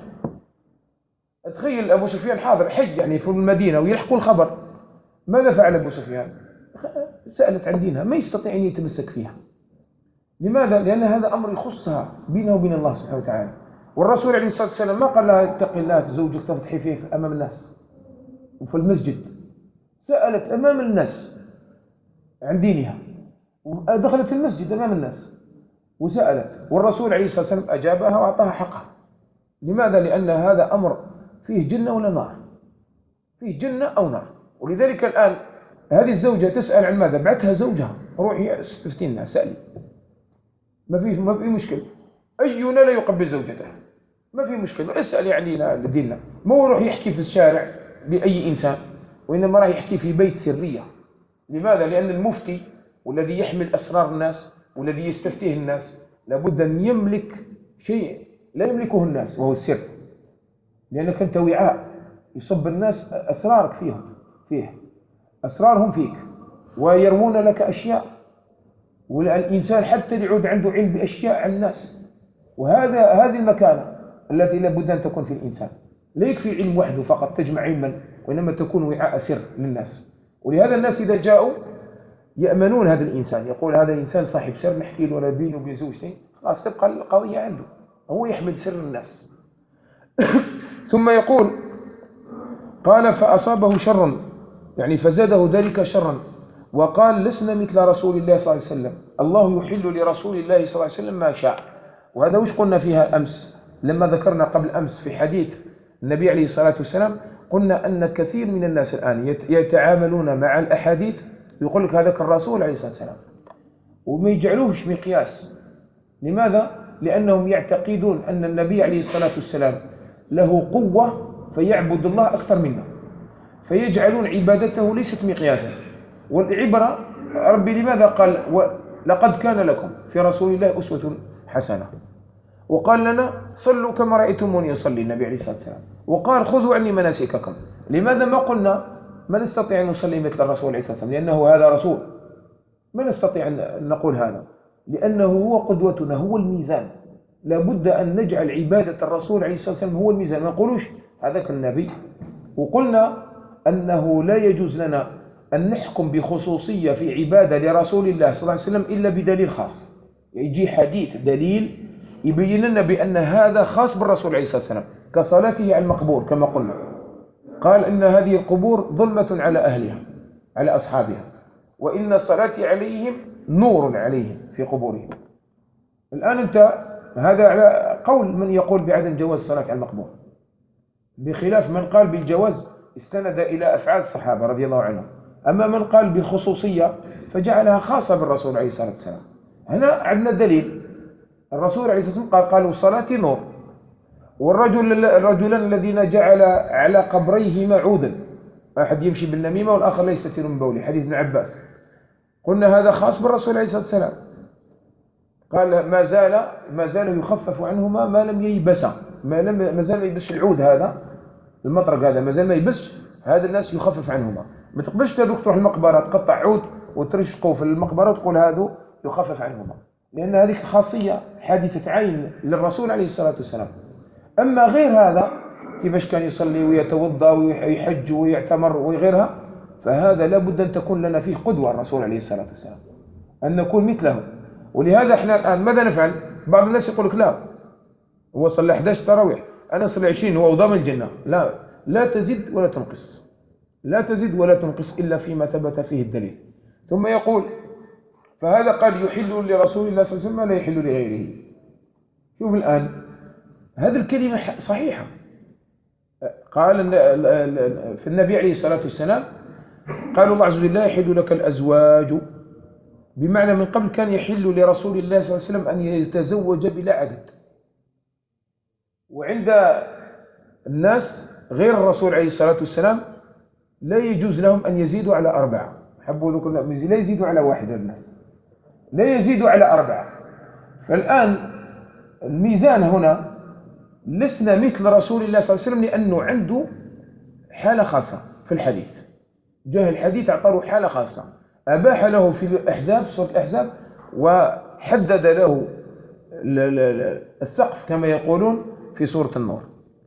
تخيل أبو سفيان حاضر حج يعني في المدينة ويلحقوا الخبر. ماذا فعل أبو سفيان؟ سألت عن دينها، ما يستطيع أن يتمسك فيها. لماذا؟ لأن هذا أمر يخصها بينه وبين الله سبحانه وتعالى. والرسول عليه الصلاة والسلام ما قال لها اتقي الله زوجك تفضحي فيه أمام الناس وفي المسجد. سألت أمام الناس عن دينها، ودخلت في المسجد أمام الناس وسألت، والرسول عليه الصلاة والسلام أجابها وأعطاها حقها. لماذا؟ لأن هذا أمر فيه جنة ولا نار، فيه جنة أو نار. ولذلك الآن هذه الزوجة تسأل عن ماذا؟ بعتها زوجها روحي استفتينا سألي، ما في مشكلة. أينا لا يقبل زوجته؟ ما في مشكلة، اسأل يعني لدينا. ما هو يروح يحكي في الشارع لأي إنسان، وإنما راح يحكي في بيت سرية. لماذا؟ لأن المفتي والذي يحمل أسرار الناس والذي يستفتيه الناس لابد أن يملك شيء لا يملكه الناس وهو السر، لأنك أنت وعاء يصب الناس أسرارك فيه أسرارهم فيك، ويرمون لك أشياء، والإنسان حتى يعود عنده علم بأشياء عن الناس. هذه المكانة التي لابد أن تكون في الإنسان. لا يكفي علم وحده فقط تجمع علما، وإنما تكون وعاء سر للناس. ولهذا الناس إذا جاءوا يأمنون هذا الإنسان، يقول هذا الإنسان صاحب سر، نحكي له ولا بينه وبين زوجتين، خلاص تبقى القضية عنده، هو يحمل سر الناس. ثم يقول قال فأصابه شر، يعني فزاده ذلك شرا، وقال لسنا مثل رسول الله صلى الله عليه وسلم، الله يحل لرسول الله صلى الله عليه وسلم ما شاء. وهذا وش قلنا فيها أمس لما ذكرنا قبل أمس في حديث النبي عليه الصلاة والسلام؟ قلنا أن كثير من الناس الآن يتعاملون مع الأحاديث يقول لك هذاك الرسول عليه الصلاة والسلام، وما يجعلوهش مقياس. لماذا؟ لأنهم يعتقدون أن النبي عليه الصلاة والسلام له قوة فيعبد الله أكثر منا، فيجعلون عبادته ليست مقياسا. والعبرة ربي لماذا قال لقد كان لكم في رسول الله أسوة حسنة، وقال لنا صلوا كما رأيتموني يصلي النبي عليه الصلاة والسلام، وقال خذوا عني مناسككم. لماذا ما قلنا ما نستطيع أن نصلي مثل الرسول عليه الصلاة والسلام؟ لأنه هذا رسول، ما نستطيع أن نقول هذا، لأنه هو قدوتنا، هو الميزان. لابد أن نجعل عبادة الرسول عليه الصلاة والسلام هو الميزان، ما نقولوش هذاك النبي. وقلنا أنه لا يجوز لنا أن نحكم بخصوصية في عبادة لرسول الله صلى الله عليه وسلم إلا بدليل خاص. يجي حديث دليل يبين لنا بأن هذا خاص بالرسول عليه الصلاة والسلام، كصلاته على المقبور كما قلنا، قال إن هذه القبور ظلمة على أهلها على أصحابها، وإن الصلاة عليهم نور عليهم في قبورهم. الآن أنت هذا على قول من يقول بعدم جواز الصلاة على المقبور، بخلاف من قال بالجواز استند إلى أفعال الصحابة رضي الله عنهم. أما من قال بالخصوصية فجعلها خاصة بالرسول عليه الصلاة والسلام. هنا عندنا دليل، الرسول عليه الصلاة والسلام قال الصلاة نور، والرجلان الذين جعل على قبريهما عودا، أحد يمشي بالنميمة والآخر لا يستتر من بوله، حديث ابن عباس، قلنا هذا خاص بالرسول عليه الصلاة والسلام. قال ما زال يخفف عنهما ما لم ييبسا، ما زال ما يبس العود هذا، المطرق هذا ما زال ما يبس، هذا الناس يخفف عنهما. ما تقبلش هذوك تروح المقبرة تقطع عود وترشقه في المقبرة وتقول هذا يخفف عنهما، لأن هذه خاصية حادثة عين للرسول عليه الصلاة والسلام. أما غير هذا كيفاش كان يصلي ويتوضأ ويحج ويعتمر وغيرها، فهذا لابد أن تكون لنا فيه قدوة الرسول عليه الصلاة والسلام، أن نكون مثله. ولهذا احنا الآن ماذا نفعل؟ بعض الناس يقول لك لا، هو صلى 11 تراويح أنا صلي 20 هو ضامن الجنة. لا، لا تزد ولا تنقص، لا تزد ولا تنقص إلا فيما ثبت فيه الدليل. ثم يقول فهذا قال يحل لرسول الله صلى الله عليه وسلم لا يحل لغيره. شوف الآن هذه الكلمة صحيحة. قال في النبي عليه الصلاة والسلام قال الله عز وجل لا يحل لك الأزواج، بمعنى من قبل كان يحل لرسول الله صلى الله عليه وسلم أن يتزوج بلا عدد، وعند الناس غير الرسول عليه الصلاة والسلام لا يجوز لهم أن يزيدوا على 4. حبوا ذكر لا يزيدوا على 1، الناس لا يزيدوا على 4. فالآن الميزان هنا لسنا مثل رسول الله صلى الله عليه وسلم، لأنه عنده حالة خاصة في الحديث، جاء الحديث أعطاه حالة خاصة، أباح له في الأحزاب سورة الأحزاب وحدد له السقف كما يقولون في سورة النور.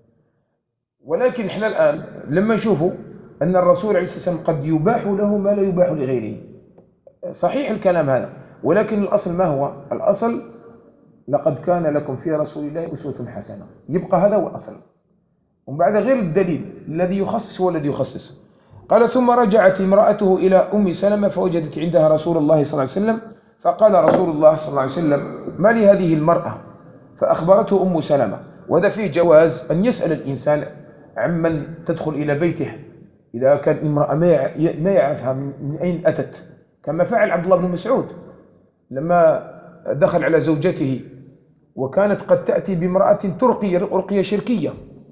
ولكن احنا الآن لما نشوفوا أن الرسول عليه الصلاة والسلام قد يباح له ما لا يباح لغيره، صحيح الكلام هذا، ولكن الأصل ما هو؟ الأصل لقد كان لكم في رسول الله أسوة حسنة، يبقى هذا هو الأصل. ومن بعد غير الدليل الذي يخصص هو الذي يخصص. قال ثم رجعت امرأته إلى أم سلمة فوجدت عندها رسول الله صلى الله عليه وسلم، فقال رسول الله صلى الله عليه وسلم ما لهذه المرأة؟ فأخبرته أم سلمة. وهذا فيه جواز أن يسأل الإنسان عمن تدخل إلى بيته إذا كان امرأة ما يعرفها من أين أتت، كما فعل عبد الله بن مسعود لما دخل على زوجته وكانت قد تأتي بامرأة ترقي رقية شركية.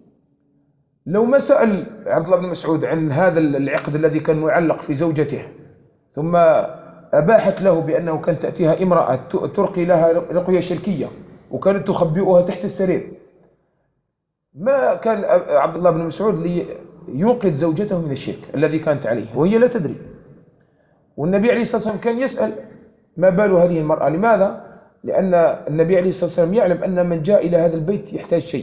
لو ما سأل عبد الله بن مسعود عن هذا العقد الذي كان معلق في زوجته ثم أباحت له بأنه كانت تأتيها امرأة ترقي لها رقية شركية وكانت تخبئها تحت السرير، ما كان عبد الله بن مسعود ليوقظ زوجته من الشرك الذي كانت عليه وهي لا تدري. والنبي عليه الصلاة والسلام كان يسأل ما بال هذه المرأة. لماذا؟ لأن النبي عليه الصلاة والسلام يعلم أن من جاء إلى هذا البيت يحتاج شيء،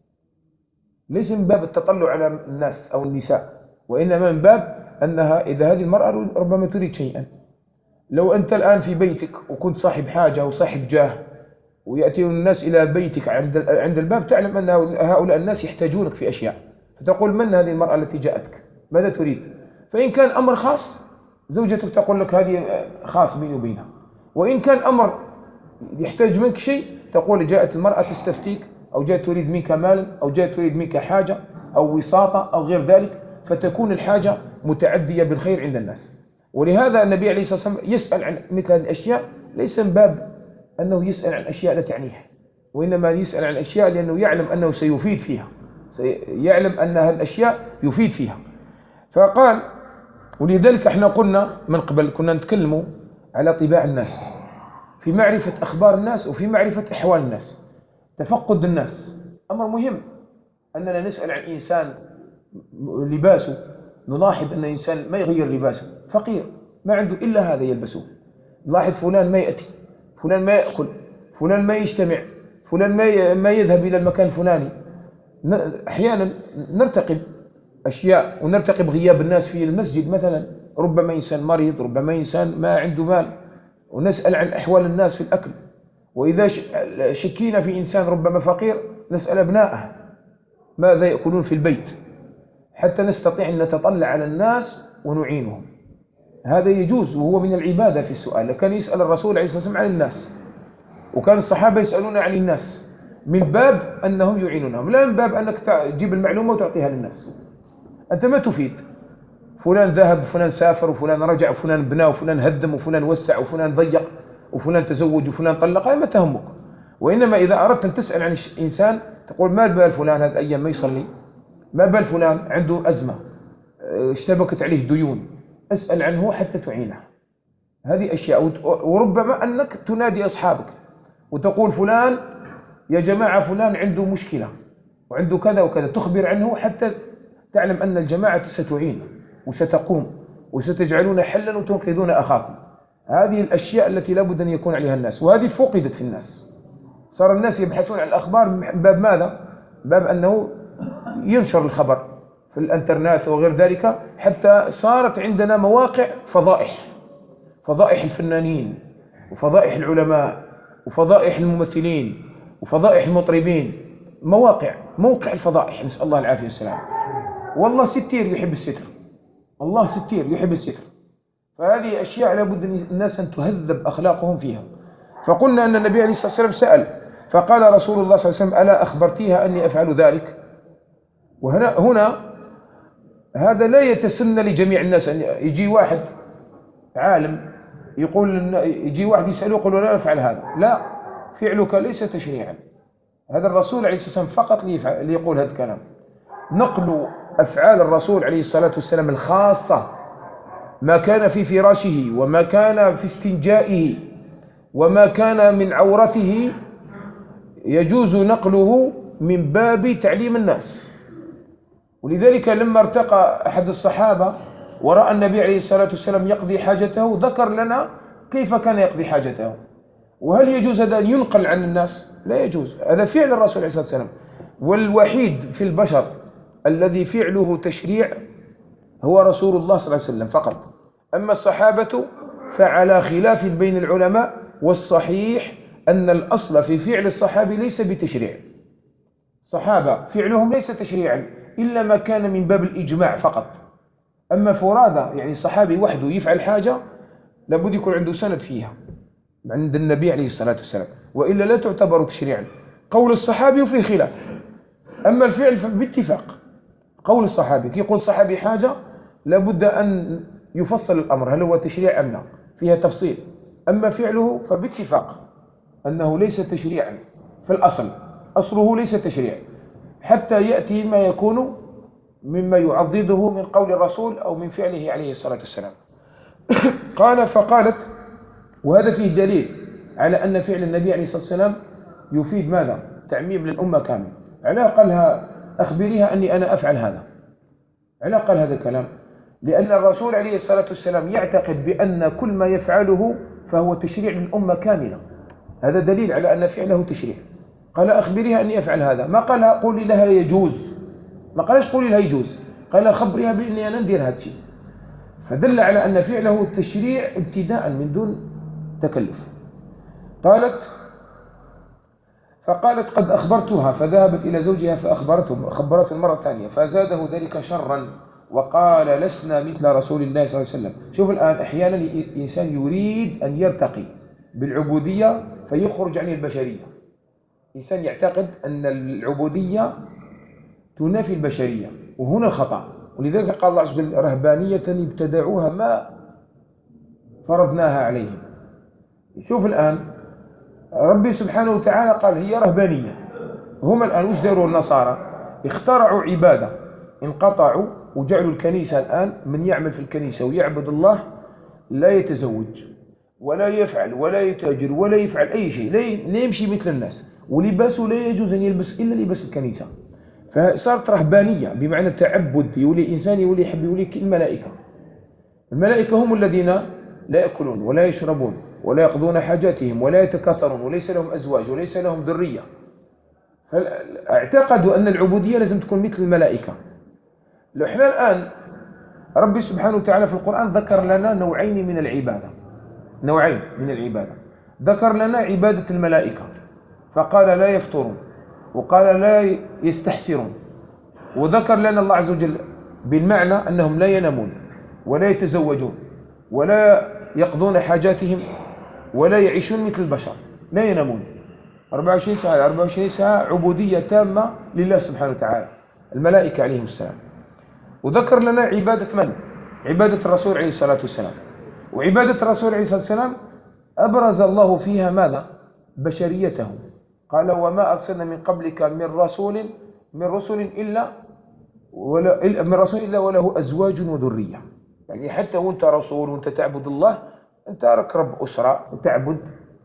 ليس من باب التطلع على الناس أو النساء، وإنما من باب أنها إذا هذه المرأة ربما تريد شيئا. لو أنت الآن في بيتك وكنت صاحب حاجة وصاحب جاه ويأتي الناس إلى بيتك عند الباب، تعلم أن هؤلاء الناس يحتاجونك في أشياء، فتقول من هذه المرأة التي جاءتك؟ ماذا تريد؟ فإن كان أمر خاص زوجتك تقول لك هذه خاص بيني وبينها، وإن كان أمر يحتاج منك شيء تقول جاءت المرأة تستفتيك أو جاءت تريد منك مالا أو جاءت تريد منك حاجة أو وساطة أو غير ذلك، فتكون الحاجة متعدية بالخير عند الناس. ولهذا النبي عليه الصلاة والسلام يسأل عن مثل هذه الأشياء ليس من باب أنه يسأل عن أشياء لا تعنيه، وإنما يسأل عن أشياء لأنه يعلم أنه سيفيد فيها، يعلم أن هذه الأشياء يفيد فيها. فقال ولذلك احنا قلنا من قبل كنا نتكلموا على طباع الناس في معرفة أخبار الناس وفي معرفة أحوال الناس. تفقد الناس أمر مهم، أننا نسأل عن إنسان لباسه، نلاحظ أن إنسان ما يغير لباسه، فقير ما عنده إلا هذا يلبسه، نلاحظ فلان ما يأتي، فلان ما يأكل، فلان ما يجتمع، فلان ما يذهب إلى المكان الفلاني. أحيانا نرتقب أشياء ونرتقب غياب الناس في المسجد مثلا، ربما إنسان مريض، ربما إنسان ما عنده مال، ونسأل عن أحوال الناس في الأكل. وإذا شكينا في إنسان ربما فقير نسأل أبنائه ماذا يأكلون في البيت حتى نستطيع أن نتطلع على الناس ونعينهم. هذا يجوز وهو من العبادة في السؤال. كان يسأل الرسول عليه الصلاة والسلام عن الناس، وكان الصحابة يسألون عن الناس من باب أنهم يعينونهم، لا من باب أنك تجيب المعلومة وتعطيها للناس. أنت ما تفيد، فلان ذهب وفلان سافر وفلان رجع وفلان بنى وفلان هدم وفلان وسع وفلان ضيق وفلان تزوج وفلان طلق، ما تهمك. وإنما إذا أردت أن تسأل عن إنسان تقول ما بال فلان هذا أيام ما يصلي، ما بال فلان عنده أزمة اشتبكت عليه ديون، اسأل عنه حتى تعينه. هذه أشياء. وربما أنك تنادي أصحابك وتقول فلان يا جماعة فلان عنده مشكلة وعنده كذا وكذا، تخبر عنه حتى تعلم أن الجماعة ستعين وستقوم وستجعلون حلا وتنقذون أخاكم. هذه الأشياء التي لابد أن يكون عليها الناس، وهذه فقدت في الناس. صار الناس يبحثون عن الأخبار من باب ماذا؟ باب أنه ينشر الخبر في الانترنت وغير ذلك، حتى صارت عندنا مواقع فضائح، فضائح الفنانين وفضائح العلماء وفضائح الممثلين وفضائح المطربين، موقع الفضائح، نسأل الله العافية والسلام. والله ستير يحب الستر، الله ستير يحب الستر. فهذه أشياء لابد الناس أن تهذب أخلاقهم فيها. فقلنا أن النبي عليه الصلاة والسلام سأل، فقال رسول الله صلى الله عليه وسلم ألا أخبرتيها أني أفعل ذلك؟ وهنا هذا لا يتسنى لجميع الناس أن يجي واحد عالم يقول، يجي واحد يسأله يقول لا أفعل هذا، لا، فعلك ليس تشريعا. هذا الرسول عليه الصلاة والسلام فقط ليقول هذا الكلام. نقل أفعال الرسول عليه الصلاة والسلام الخاصة، ما كان في فراشه وما كان في استنجائه وما كان من عورته، يجوز نقله من باب تعليم الناس. ولذلك لما ارتقى أحد الصحابة ورأى النبي عليه الصلاة والسلام يقضي حاجته، ذكر لنا كيف كان يقضي حاجته. وهل يجوز هذا أن ينقل عن الناس؟ لا يجوز، هذا فعل الرسول عليه الصلاة والسلام. والوحيد في البشر الذي فعله تشريع هو رسول الله صلى الله عليه وسلم فقط. أما الصحابة فعلى خلاف بين العلماء، والصحيح أن الأصل في فعل الصحابي ليس بتشريع. الصحابة فعلهم ليس تشريعا إلا ما كان من باب الإجماع فقط. أما فرادى، يعني الصحابي وحده يفعل حاجة لابد يكون عنده سند فيها عند النبي عليه الصلاة والسلام، وإلا لا تعتبر تشريعا. قول الصحابي وفيه خلاف، أما الفعل باتفاق. قول الصحابي كي يقول الصحابي حاجة لابد أن يفصل الأمر هل هو تشريع أم لا، فيها تفصيل. أما فعله فباتفاق أنه ليس تشريعا في الأصل، أصله ليس تشريع، حتى يأتي ما يكون مما يعضده من قول الرسول أو من فعله عليه الصلاة والسلام. قال فقالت، وهذا فيه دليل على أن فعل النبي عليه الصلاة والسلام يفيد ماذا؟ تعميم للأمة كامل. على قالها أخبريها أني أنا أفعل هذا. على قال هذا الكلام لأن الرسول عليه الصلاة والسلام يعتقد بأن كل ما يفعله فهو تشريع للأمة كاملة. هذا دليل على أن فعله تشريع. قال أخبريها أني أفعل هذا، ما قال قولي لها يجوز، ما قالش قولي لها يجوز، قال خبريها بأني أنا ندير هذا الشيء. فدل على أن فعله تشريع ابتداء من دون تكلف. فقالت قد أخبرتها، فذهبت إلى زوجها فأخبرته المرة الثانية، فزاده ذلك شرا وقال لسنا مثل رسول الله صلى الله عليه وسلم. شوف الآن أحيانا الإنسان يريد أن يرتقي بالعبودية فيخرج عن البشرية. إنسان يعتقد أن العبودية تنافي البشرية، وهنا الخطأ. ولذلك قال الله عز وجل رهبانية ابتدعوها ما فرضناها عليهم. شوف الآن ربي سبحانه وتعالى قال هي رهبانية. هم الآن وش داروا النصارى؟ اخترعوا عبادة، انقطعوا وجعلوا الكنيسة الآن من يعمل في الكنيسة ويعبد الله لا يتزوج ولا يفعل ولا يتاجر ولا يفعل أي شيء، لا يمشي مثل الناس، ولباسه لا يجوز أن يلبس إلا لباس الكنيسة. فصارت رهبانية بمعنى تعبد، يولي إنسان يولي يحب يولي كالملائكة. الملائكة هم الذين لا يأكلون ولا يشربون ولا يقضون حاجاتهم ولا يتكاثرون وليس لهم أزواج وليس لهم ذرية. فاعتقدوا أن العبودية لازم تكون مثل الملائكة. احنا الآن ربي سبحانه وتعالى في القرآن ذكر لنا نوعين من العبادة. ذكر لنا عبادة الملائكة فقال لا يفطرون وقال لا يستحسرون، وذكر لنا الله عز وجل بالمعنى أنهم لا ينامون ولا يتزوجون ولا يقضون حاجاتهم ولا يعيشون مثل البشر، لا ينامون 24 ساعة 24 ساعة، عبودية تامة لله سبحانه وتعالى، الملائكة عليهم السلام. وذكر لنا عبادة من؟ عبادة الرسول عليه الصلاة والسلام. وعبادة الرسول عليه الصلاة والسلام أبرز الله فيها ماذا؟ بشريته. قال وما أرسلنا من قبلك من رسول إلا وله أزواج وذرية. يعني حتى وانت رسول وانت تعبد الله، انت رك رب أسرة وتعبد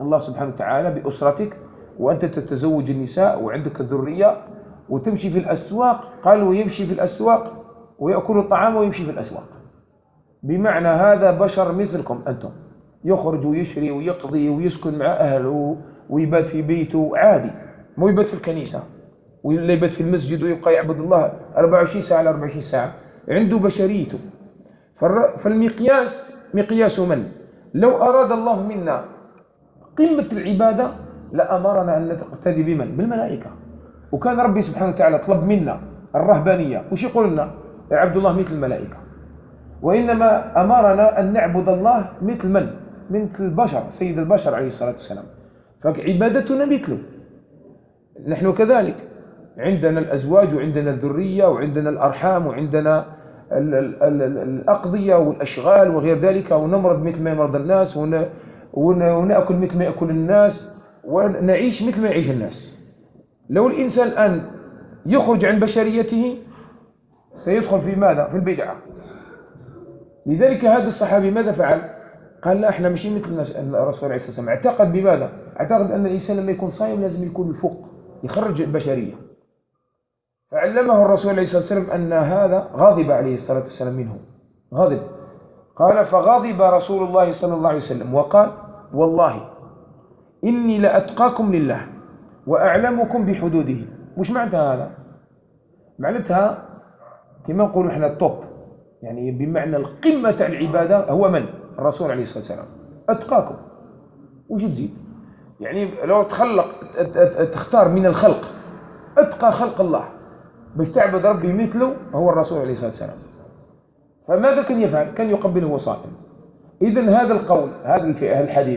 الله سبحانه وتعالى بأسرتك، وأنت تتزوج النساء وعندك ذرية وتمشي في الأسواق. قال ويمشي في الأسواق ويأكل الطعام ويمشي في الأسواق، بمعنى هذا بشر مثلكم أنتم، يخرج ويشري ويقضي ويسكن مع أهله ويبات في بيته عادي، مو يبات في الكنيسة ولا يبات في المسجد ويبقى يعبد الله 24 ساعة على 24 ساعة، عنده بشريته. فالمقياس مقياس من؟ لو أراد الله منا قمة العبادة لأمرنا أن نقتدي بمن؟ بالملائكة. وكان ربي سبحانه وتعالى طلب منا الرهبانية، وش يقول لنا؟ يا عبد الله مثل الملائكة. وإنما أمرنا أن نعبد الله مثل من؟ مثل البشر، سيد البشر عليه الصلاة والسلام. فعبادتنا مثله. نحن كذلك عندنا الأزواج وعندنا الذرية وعندنا الأرحام وعندنا الأقضية والأشغال وغير ذلك، ونمرض مثل ما يمرض الناس، ونأكل مثل ما يأكل الناس، ونعيش مثل ما يعيش الناس. لو الإنسان الآن يخرج عن بشريته سيدخل في ماذا؟ في البدعة. لذلك هذا الصحابي ماذا فعل؟ قال لا، احنا مش مثل الرسول عليه الصلاة والسلام. اعتقد بماذا؟ اعتقد أن الإنسان لما يكون صائم لازم يكون يفوق، يخرج البشرية. فعلمه الرسول عليه الصلاة والسلام أن هذا غاضب عليه الصلاة والسلام منه، غاضب. قال فغاضب رسول الله صلى الله عليه وسلم وقال والله إني لأتقاكم لله وأعلمكم بحدوده. وش معناتها هذا؟ معناتها كما نقول احنا الطب، يعني بمعنى القمة العبادة هو من؟ الرسول عليه الصلاة والسلام. أتقاكم وش تزيد؟ يعني لو تختار من الخلق أتقى خلق الله باش تعبد ربي مثله هو الرسول عليه الصلاة والسلام. فماذا كان يفعل؟ كان يقبله وهو صائم. إذن هذا القول، هذا الحديث،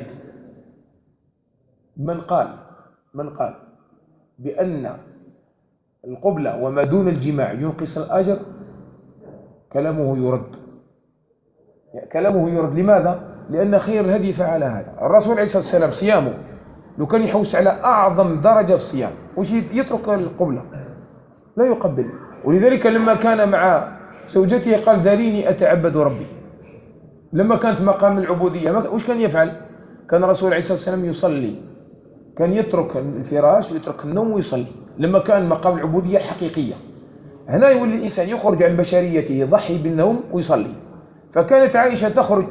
من قال بأن القبلة وما دون الجماع ينقص الأجر كلامه يرد. كلامه يرد. لماذا؟ لأن خير الهدي فعل هذا. الرسول عليه الصلاة والسلام صيامه لو كان يحوس على أعظم درجة في الصيام وش يترك القبلة، لا يقبل. ولذلك لما كان مع زوجته قال داريني أتعبد ربي. لما كانت مقام العبودية وش كان يفعل؟ كان الرسول عليه الصلاة والسلام يصلي، كان يترك الفراش ويترك النوم ويصلي لما كان مقام العبودية الحقيقية. هنا يولي الإنسان يخرج عن بشريته، يضحي بالنوم ويصلي. فكانت عائشة تخرج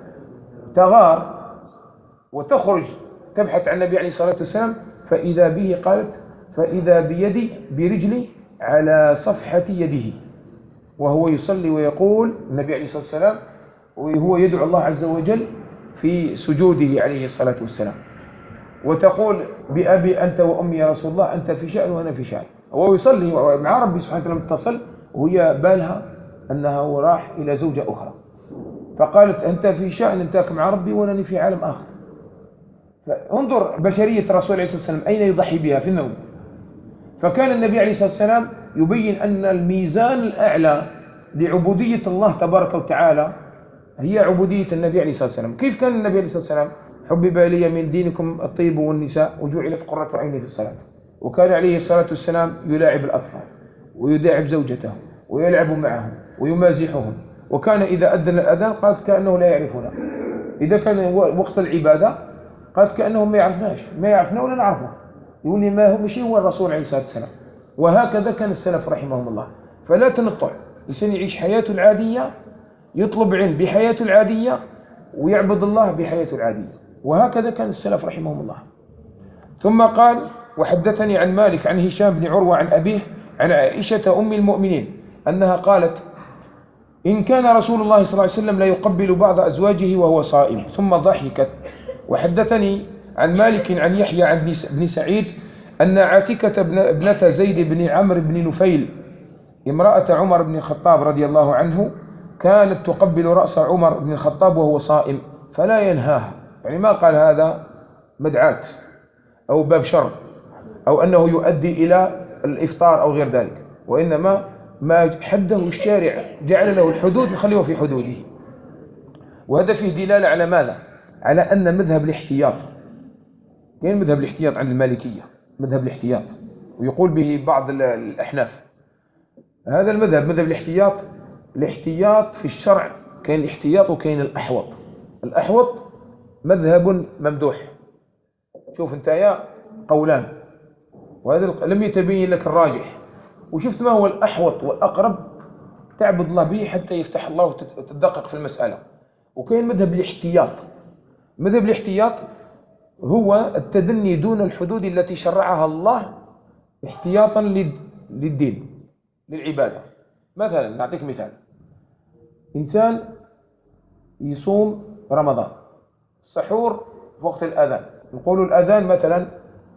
تغار وتخرج تبحث عن النبي عليه الصلاة والسلام، فإذا به قالت فإذا بيدي برجلي على صفحة يده وهو يصلي ويقول النبي عليه الصلاة والسلام، وهو يدعو الله عز وجل في سجوده عليه الصلاة والسلام، وتقول بأبي أنت وأمي يا رسول الله، أنت في شأن وأنا في شأن. وهو يصلي مع ربي سبحانه وتعالى متصل، وهي بالها أنه راح إلى زوجة أخرى، فقالت أنت في شأن أنتك مع ربي وأنني في عالم آخر. فانظر بشرية الرسول عليه الصلاة والسلام أين يضحي بها في النوم. فكان النبي عليه الصلاة والسلام يبين أن الميزان الأعلى لعبودية الله تبارك وتعالى هي عبودية النبي عليه الصلاة والسلام. كيف كان النبي عليه الصلاة والسلام؟ حبب إلي من دينكم الطيب والنساء وجعلت قرة عيني في الصلاة. وكان عليه الصلاة والسلام يلاعب الأطفال ويداعب زوجته ويلعب معهم ويمازحهم، وكان إذا أذن الأذان قالت كأنه لا يعرفنا. إذا كان وقت العبادة قالت كأنهم ما يعرفنا ولا نعرفه. يقول لي ما هو مش هو الرسول عليه الصلاة والسلام. وهكذا كان السلف رحمهم الله. فلا تنطع، الإنسان يعيش حياته العادية، يطلب علم بحياته العادية، ويعبد الله بحياته العادية. وهكذا كان السلف رحمهم الله. ثم قال وحدثني عن مالك عن هشام بن عروة عن أبيه عن عائشة أم المؤمنين أنها قالت إن كان رسول الله صلى الله عليه وسلم لا يقبل بعض أزواجه وهو صائم. ثم ضحكت. وحدثني عن مالك عن يحيى عن بن سعيد أن عاتكة ابنة زيد بن عمرو بن نفيل امرأة عمر بن الخطاب رضي الله عنه كانت تقبل رأس عمر بن الخطاب وهو صائم فلا ينهاها. يعني ما قال هذا مدعاة أو باب شر أو أنه يؤدي إلى الإفطار أو غير ذلك، وإنما ما حده الشارع جعل له الحدود يخليه في حدوده. وهذا فيه دلالة على ماذا؟ على أن مذهب الاحتياط، يعني مذهب الاحتياط عند المالكية مذهب الاحتياط، ويقول به بعض الأحناف. هذا المذهب مذهب الاحتياط في الشرع كاين الاحتياط وكاين الأحوط. الأحوط مذهب ممدوح شوف أنت يا قولان، وهذا لم يتبين لك الراجح، وشفت ما هو الأحوط والأقرب تعبد الله به حتى يفتح الله وتدقق في المسألة. وكاين مذهب الاحتياط. مذهب الاحتياط هو التدني دون الحدود التي شرعها الله احتياطا للدين للعبادة. مثلا نعطيك مثال، إنسان يصوم رمضان، سحور في وقت الأذان، نقول الأذان مثلا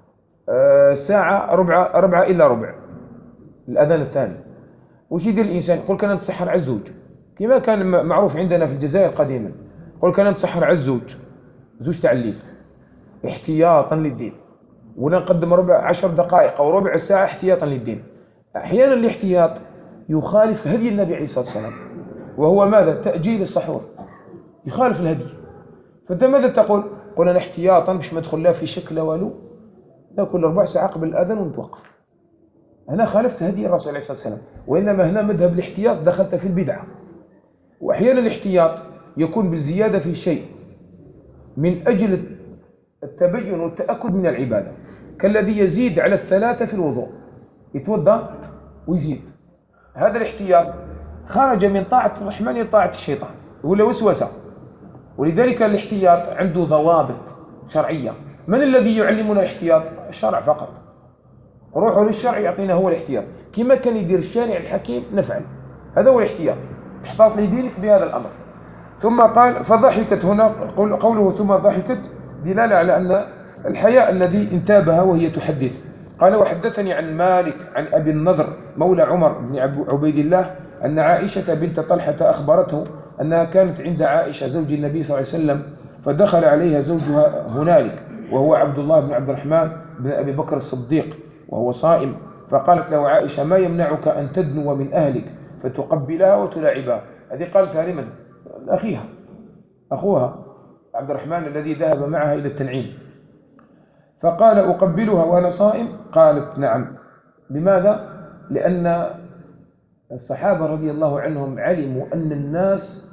الساعة 4 إلا ربع، الأذان الثاني. وش يدير الإنسان؟ يقول كان نتسحر على الزوج، كما كان معروف عندنا في الجزائر قديما، يقول كان نتسحر على الزوج تاع الليل احتياطا للدين، ولا نقدم 10 دقائق أو ربع ساعة احتياطا للدين. أحيانا الاحتياط يخالف هدي النبي عليه الصلاة والسلام، وهو ماذا؟ تأجيل السحور، يخالف الهدي. فأنت ماذا تقول؟ قل أنا احتياطا باش ما ندخل لا في شك لا والو، ناكل 4 ساعات قبل الأذان ونتوقف. هنا خالفت هدي الرسول عليه الصلاة والسلام، وإنما هنا مذهب الاحتياط دخلت في البدعة. وأحيانا الاحتياط يكون بالزيادة في شيء من أجل التبين والتأكد من العبادة، كالذي يزيد على 3 في الوضوء، يتوضأ ويزيد. هذا الاحتياط خرج من طاعة الرحمن إلى طاعة الشيطان ولا وسوسة. ولذلك الاحتياط عنده ضوابط شرعية. من الذي يعلمنا الاحتياط؟ الشرع فقط. روحوا للشرع يعطينا هو الاحتياط، كما كان يدير الشارع الحكيم نفعل. هذا هو الاحتياط، احتاط لدينك بهذا الأمر. ثم قال فضحكت، هنا قوله ثم ضحكت دلالة على أن الحياء الذي انتابها وهي تحدث. قال وحدثني عن مالك عن أبي النضر مولى عمر بن عبيد الله أن عائشة بنت طلحة أخبرته أنها كانت عند عائشة زوج النبي صلى الله عليه وسلم، فدخل عليها زوجها هنالك وهو عبد الله بن عبد الرحمن بن أبي بكر الصديق وهو صائم، فقالت له عائشة ما يمنعك أن تدنو من أهلك فتقبلها وتلاعبها. هذه قالتها لمن؟ أخيها، أخوها عبد الرحمن الذي ذهب معها إلى التنعيم. فقال أقبلها وأنا صائم؟ قالت نعم. لماذا؟ لأن الصحابة رضي الله عنهم علموا أن الناس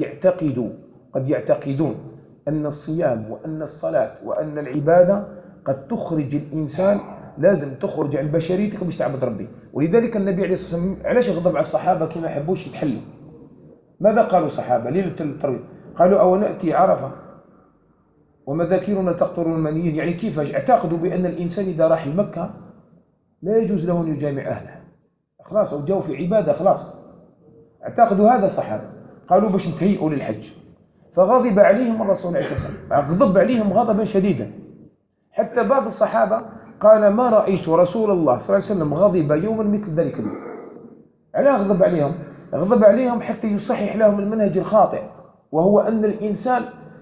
قد يعتقدون أن الصيام وأن الصلاة وأن العبادة قد تخرج الإنسان، لازم تخرج عن بشريتك باش تعبد ربي. ولذلك النبي عليه الصلاة والسلام علاش غضب على الصحابة كما يحبوش يتحلوا؟ ماذا قالوا الصحابة ليلة التروية؟ قالوا أو نأتي عرفة ومذاكيرنا تقطر المنيين، يعني كيف اعتقدوا بأن الإنسان إذا راح لمكة لا يجوز له أن يجامع أهله، خلاص أو جو في عبادة خلاص، اعتقدوا هذا الصحابة. قالوا باش نتهيئوا للحج، فغضب عليهم الرسول عليه الصلاة والسلام، غضب عليهم غضبا شديدا، حتى بعض الصحابة قال ما رأيت رسول الله صلى الله عليه وسلم غضب يوما مثل ذلك اليوم. علاه غضب عليهم؟ غضب عليهم حتى يصحح لهم المنهج الخاطئ، وهو أن الإنسان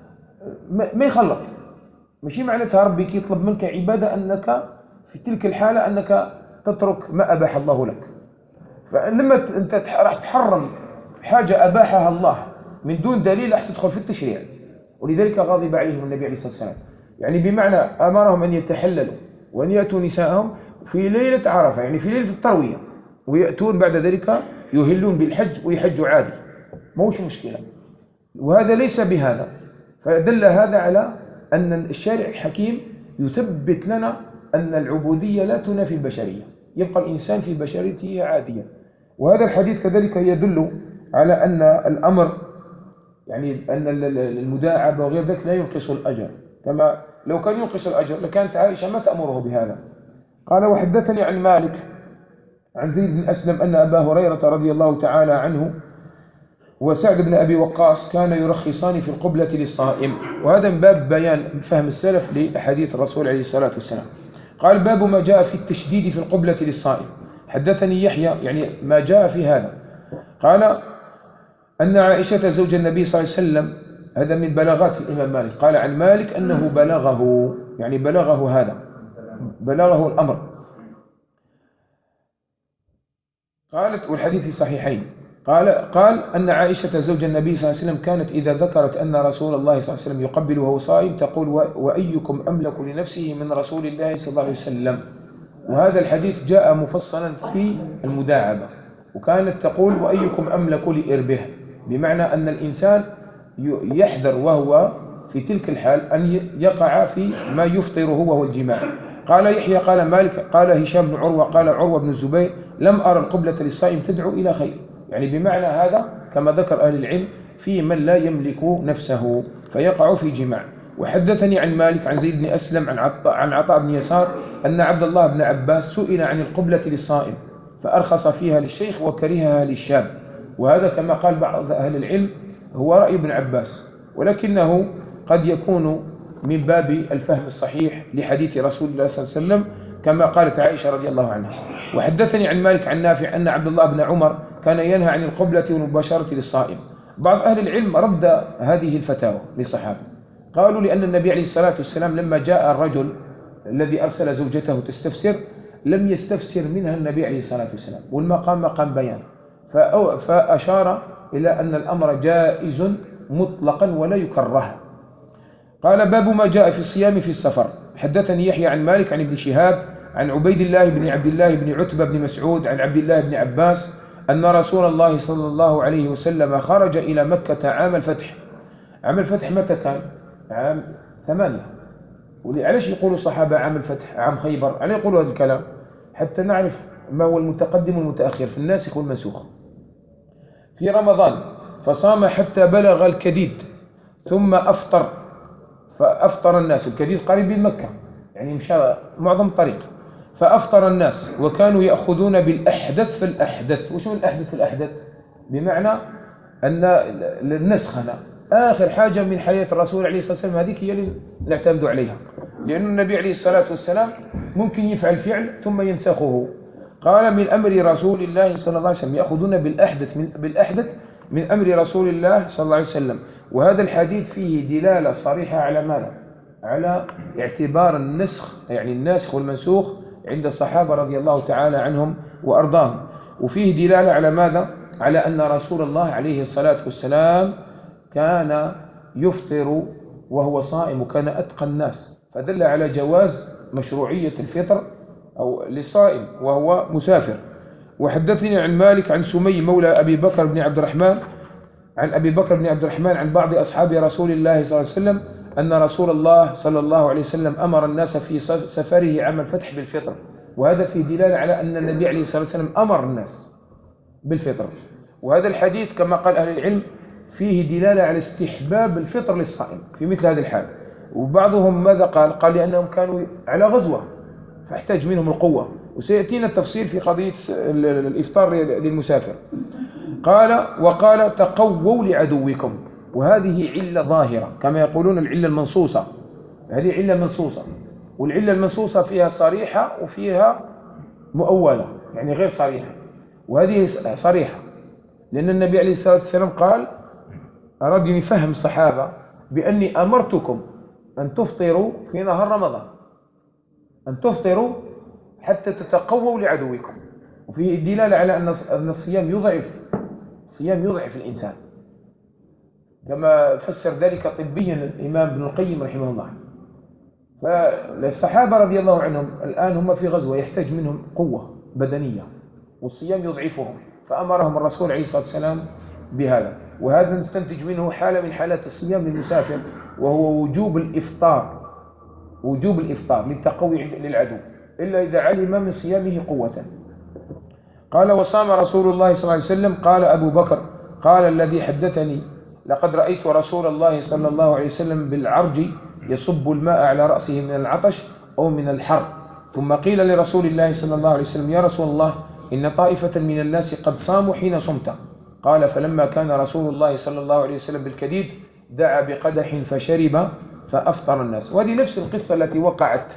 ما يخلط. ماشي معناتها ربي يطلب منك عبادة أنك في تلك الحالة أنك تترك ما أباح الله لك. فلما أنت راح تحرم حاجة أباحها الله من دون دليل راح تدخل في التشريع. ولذلك غضب عليهم النبي عليه الصلاة والسلام، يعني بمعنى أمرهم أن يتحللوا وأن يأتوا نساءهم في ليلة عرفة، يعني في ليلة التروية، ويأتون بعد ذلك يهلون بالحج ويحجوا عادي، موش مشكلة. وهذا ليس بهذا. فدل هذا على أن الشارع الحكيم يثبت لنا أن العبودية لا تنافي البشرية، يبقى الإنسان في بشريته عاديا. وهذا الحديث كذلك يدل على أن الأمر، يعني أن المداعبة وغير ذلك لا ينقص الأجر، كما لو كان ينقص الأجر لكانت عائشة ما تأمره بهذا. قال وحدثني عن مالك عن زيد بن أسلم أن أبا هريرة رضي الله تعالى عنه وسعد بن أبي وقاص كان يرخصان في القبلة للصائم. وهذا من باب بيان فهم السلف لأحاديث الرسول عليه الصلاة والسلام. قال باب ما جاء في التشديد في القبلة للصائم. حدثني يحيى يعني ما جاء في هذا. قال أن عائشة زوج النبي صلى الله عليه وسلم، هذا من بلاغات الإمام مالك، قال عن مالك أنه بلغه، يعني بلغه هذا، بلغه الأمر. قالت والحديث في الصحيحين، قال أن عائشة زوج النبي صلى الله عليه وسلم كانت إذا ذكرت أن رسول الله صلى الله عليه وسلم يقبل وهو صائم تقول وأيكم أملك لنفسه من رسول الله صلى الله عليه وسلم. وهذا الحديث جاء مفصلا في المداعبة، وكانت تقول وأيكم أملك لإربه، بمعنى أن الإنسان يحذر وهو في تلك الحال أن يقع في ما يفطر هو والجماع. قال يحيى قال مالك قال هشام بن عروة قال عروة بن الزبير لم أرى القبلة للصائم تدعو إلى خير، يعني بمعنى هذا كما ذكر أهل العلم في من لا يملك نفسه فيقع في جماع. وحدثني عن مالك عن زيد بن أسلم عن عطاء بن يسار أن عبد الله بن عباس سئل عن القبلة للصائم فأرخص فيها للشيخ وكرهها للشاب، وهذا كما قال بعض أهل العلم هو رأي ابن عباس، ولكنه قد يكون من باب الفهم الصحيح لحديث رسول الله صلى الله عليه وسلم كما قالت عائشة رضي الله عنها. وحدثني عن مالك عن نافع أن عبد الله بن عمر كان ينهى عن القبلة والمباشرة للصائم. بعض أهل العلم رد هذه الفتاوى للصحابة، قالوا لأن النبي عليه الصلاة والسلام لما جاء الرجل الذي أرسل زوجته تستفسر لم يستفسر منها النبي عليه الصلاة والسلام، والمقام مقام بيان، فأشار إلى أن الأمر جائز مطلقا ولا يكره. قال باب ما جاء في الصيام في السفر. حدثني يحيى عن مالك عن ابن شهاب عن عبيد الله بن عبد الله بن عتبة بن مسعود عن عبد الله بن عباس أن رسول الله صلى الله عليه وسلم خرج إلى مكة عام الفتح. عام الفتح متى كان؟ عام 8. ولعلش يقولوا الصحابة عام الفتح عام خيبر؟ على يقولوا هذا الكلام حتى نعرف ما هو المتقدم والمتأخر في الناسخ والمنسوخ. في رمضان فصام حتى بلغ الكديد ثم أفطر فأفطر الناس. الكديد قريب من مكة يعني مشى معظم الطريق، فأفطر الناس وكانوا يأخذون بالأحدث في الأحدث. وشو الأحدث في الأحدث؟ بمعنى أن النسخنة آخر حاجة من حياة الرسول عليه الصلاة والسلام هذيك هي اللي نعتمد عليها، لأن النبي عليه الصلاة والسلام ممكن يفعل فعل ثم ينسخه. قال من أمر رسول الله صلى الله عليه وسلم يأخذون بالأحدث من أمر رسول الله صلى الله عليه وسلم. وهذا الحديث فيه دلالة صريحة على ماذا؟ على اعتبار النسخ، يعني الناسخ والمنسوخ عند الصحابة رضي الله تعالى عنهم وأرضاهم. وفيه دلالة على ماذا؟ على أن رسول الله عليه الصلاة والسلام كان يفطر وهو صائم وكان أتقى الناس، فدل على جواز مشروعية الفطر أو للصائم وهو مسافر. وحدثني عن مالك عن سمي مولى أبي بكر بن عبد الرحمن عن أبي بكر بن عبد الرحمن عن بعض أصحاب رسول الله صلى الله عليه وسلم أن رسول الله صلى الله عليه وسلم أمر الناس في سفره عام الفتح بالفطر. وهذا فيه دلالة على أن النبي عليه الصلاة والسلام أمر الناس بالفطر. وهذا الحديث كما قال أهل العلم فيه دلالة على استحباب الفطر للصائم في مثل هذه الحال. وبعضهم ماذا قال لأنهم كانوا على غزوة فاحتاج منهم القوة، وسيأتينا التفصيل في قضية الإفطار للمسافر. وقال تقووا لعدوكم، وهذه علة ظاهرة كما يقولون العلة المنصوصة، هذه علة منصوصة، والعلة المنصوصة فيها صريحة وفيها مؤولة يعني غير صريحة، وهذه صريحة لأن النبي عليه الصلاة والسلام قال أراد أن يفهم الصحابة بأني أمرتكم أن تفطروا في نهار رمضان، أن تفطروا حتى تتقووا لعدوكم. وفيه دلالة على أن الصيام يضعف الإنسان كما فسر ذلك طبيا الإمام ابن القيم رحمه الله. فالصحابة رضي الله عنهم الآن هم في غزوة يحتاج منهم قوة بدنية والصيام يضعفهم، فأمرهم الرسول عليه الصلاة والسلام بهذا. وهذا نستنتج منه حالة من حالات الصيام للمسافر، وهو وجوب الإفطار للتقوي للعدو إلا إذا علم من صيامه قوة. قال وصام رسول الله صلى الله عليه وسلم. قال أبو بكر قال الذي حدثني لقد رأيت رسول الله صلى الله عليه وسلم بالعرج يصب الماء على رأسه من العطش أو من الحر، ثم قيل لرسول الله صلى الله عليه وسلم يا رسول الله إن طائفة من الناس قد صاموا حين صمت. قال فلما كان رسول الله صلى الله عليه وسلم بالكديد دعا بقدح فشرب فأفطر الناس. وهذه نفس القصة التي وقعت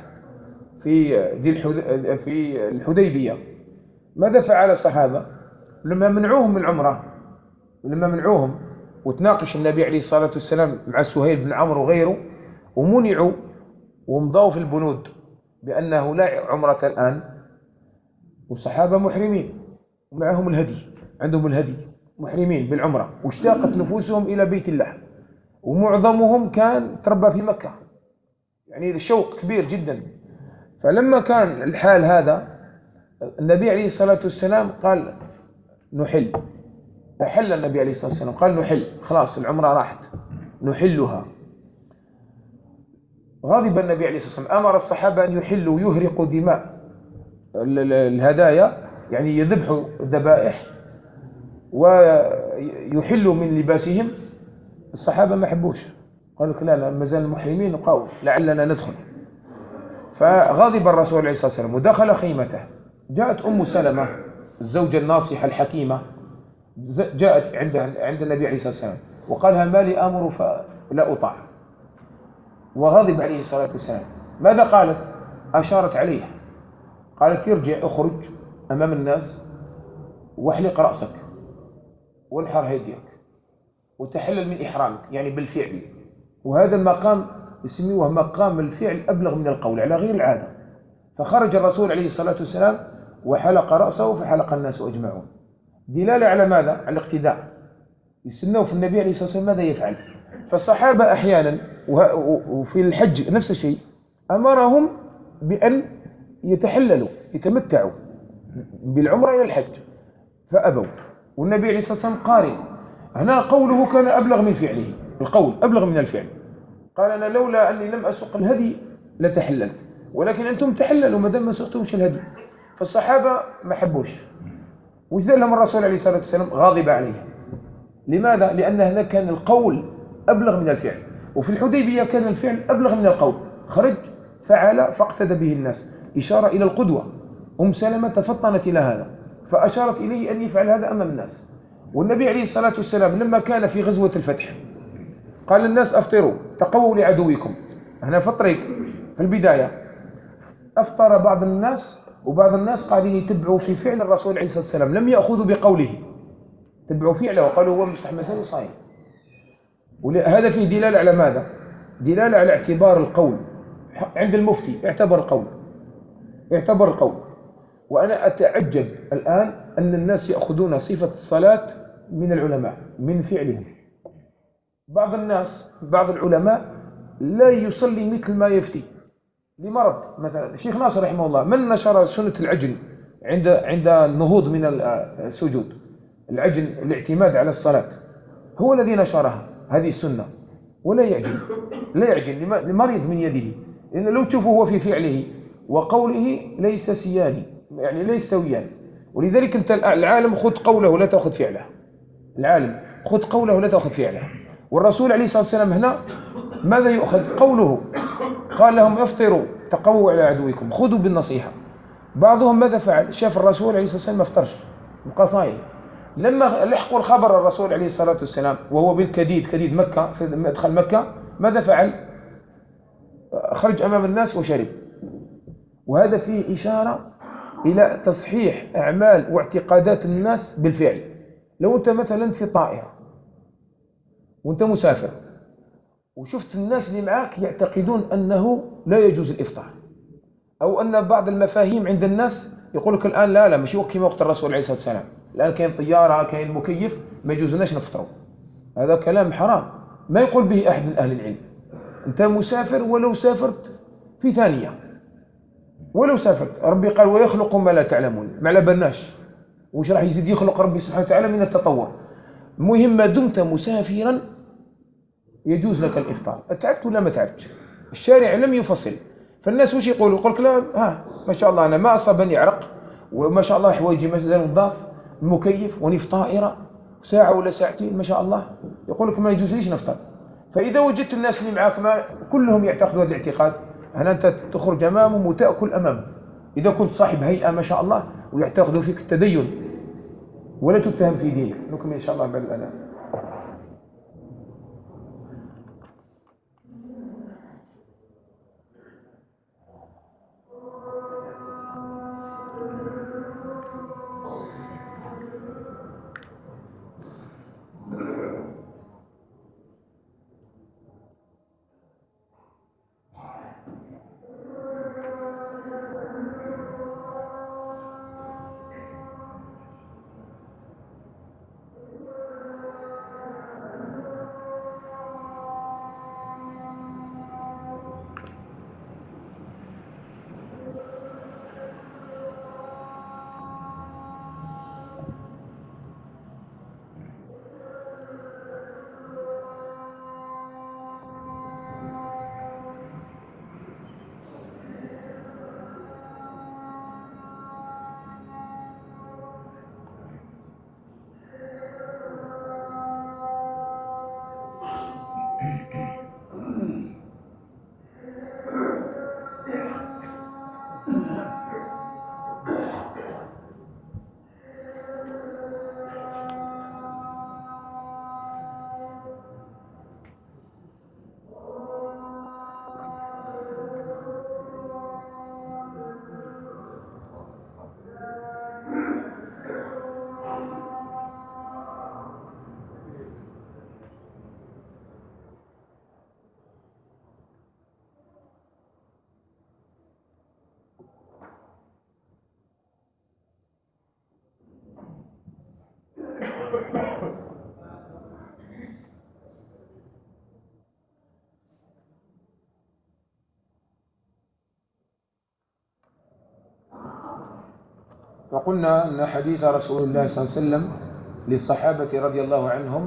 في الحديبية. ماذا فعل الصحابة لما منعوهم من العمرة؟ لما منعوهم وتناقش النبي عليه الصلاة والسلام مع سهيل بن عمرو وغيره ومنعوا ومضوا في البنود بأنه لا عمرة الآن، والصحابة محرمين ومعهم الهدي، عندهم الهدي محرمين بالعمرة، واشتاقت نفوسهم إلى بيت الله، ومعظمهم كان تربى في مكة، يعني الشوق كبير جدا. فلما كان الحال هذا النبي عليه الصلاة والسلام قال نحل، أحل النبي عليه الصلاة والسلام قال نحل، خلاص العمرة راحت نحلها. غضب النبي عليه الصلاة والسلام، أمر الصحابة أن يحلوا يهرقوا دماء الهدايا، يعني يذبحوا الذبائح ويحلوا من لباسهم. الصحابة ما حبوش، قالوا لا لا، ما زال المحرمين نقاوم لعلنا ندخل. فغضب الرسول عليه الصلاة والسلام ودخل خيمته. جاءت أم سلمة الزوجة الناصحة الحكيمة، جاءت عند النبي عليه الصلاة والسلام وقالها ما لي أمر فلا أطاع، وغضب عليه الصلاة والسلام. ماذا قالت؟ أشارت عليه، قالت ارجع اخرج أمام الناس واحلق رأسك وانحر هديك وتحلل من إحرامك، يعني بالفعل. وهذا المقام يسميه مقام الفعل أبلغ من القول على غير العادة. فخرج الرسول عليه الصلاة والسلام وحلق رأسه فحلق الناس أجمعون، دلالة على ماذا؟ على الاقتداء. يستنوا في النبي عليه الصلاة والسلام ماذا يفعل. فالصحابة أحيانا وفي الحج نفس الشيء، أمرهم بأن يتحللوا يتمتعوا بالعمرة إلى الحج فأبوا، والنبي عليه الصلاة والسلام قارن. هنا قوله كان أبلغ من فعله، القول أبلغ من الفعل. قال أنا لولا أني لم أسق الهدي لتحللت، ولكن أنتم تحللوا ما دام ما سقتمش الهدي. فالصحابة ما حبوش، وإذا لهم الرسول عليه الصلاة والسلام غاضب عليه. لماذا؟ لأن هذا كان القول أبلغ من الفعل، وفي الحديبية كان الفعل أبلغ من القول. خرج فعل فاقتدى به الناس، إشارة إلى القدوة. أم سلمة تفطنت إلى هذا فأشارت إليه أن يفعل هذا أمام الناس. والنبي عليه الصلاة والسلام لما كان في غزوة الفتح قال للناس أفطروا تقووا لعدوكم. هنا في الطريق في البداية أفطر بعض الناس، وبعض الناس قاعدين يتبعوا في فعل الرسول عليه الصلاة والسلام، لم يأخذوا بقوله، تبعوا فعله وقالوا هو مصح مازال صايم. وهذا فيه دلالة على ماذا؟ دلالة على اعتبار القول. عند المفتي اعتبر القول. وأنا أتعجب الآن أن الناس يأخذون صفة الصلاة من العلماء من فعلهم. بعض العلماء لا يصلي مثل ما يفتي لمرض. مثلا الشيخ ناصر رحمه الله من نشر سنة العجل عند النهوض من السجود، العجل الاعتماد على الصلاة، هو الذي نشرها هذه السنة. ولا يعجل لمريض من يده، لأن لو تشوفه هو في فعله وقوله ليس سياني، يعني ليس سويان. ولذلك أنت العالم خذ قوله لا تأخذ فعله، العالم خذ قوله لا تأخذ فعله. والرسول عليه الصلاة والسلام هنا ماذا يؤخذ؟ قوله. قال لهم افطروا تقووا على عدوكم، خذوا بالنصيحة. بعضهم ماذا فعل؟ شاف الرسول عليه الصلاة والسلام ما افطرش بقى صايم. لما لحقوا الخبر الرسول عليه الصلاة والسلام وهو بالكديد كديد مكة في مدخل مكة، ماذا فعل؟ خرج أمام الناس وشرب. وهذا فيه إشارة إلى تصحيح أعمال واعتقادات الناس بالفعل. لو أنت مثلا في طائرة وأنت مسافر وشفت الناس اللي معاك يعتقدون أنه لا يجوز الإفطار، أو أن بعض المفاهيم عند الناس يقول لك الآن لا مش كما وقت الرسول عليه الصلاة والسلام، الآن كاين طيارة كاين مكيف ما يجوزناش نفطروا. هذا كلام حرام ما يقول به أحد من أهل العلم. أنت مسافر ولو سافرت في ثانية، ولو سافرت ربي قال ويخلق ما لا تعلمون، ما على بالناش وش راح يزيد يخلق ربي سبحانه وتعالى من التطور. المهم ما دمت مسافرا يجوز لك الإفطار، تعبت ولا ما تعبتش. الشارع لم يفصل. فالناس وش يقولوا؟ يقول لك لا ما شاء الله أنا ما أصابني عرق وما شاء الله حوايجي مثلا نظاف، المكيف وني في طائرة ساعة ولا ساعتين ما شاء الله، يقول لك ما يجوز ليش نفطر. فإذا وجدت الناس اللي معاك ما كلهم يعتقدوا هذا الاعتقاد، هنا أنت تخرج أمامهم وتأكل أمامهم. إذا كنت صاحب هيئة ما شاء الله ويعتقدوا فيك التدين ولا تتهم في دينك. نكمل إن شاء الله بعد الأذان. وقلنا أن حديث رسول الله صلى الله عليه وسلم للصحابة رضي الله عنهم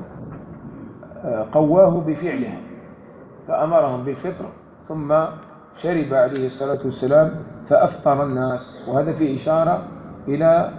قواه بفعله، فأمرهم بالفطر ثم شرب عليه الصلاة والسلام فأفطر الناس. وهذا في إشارة إلى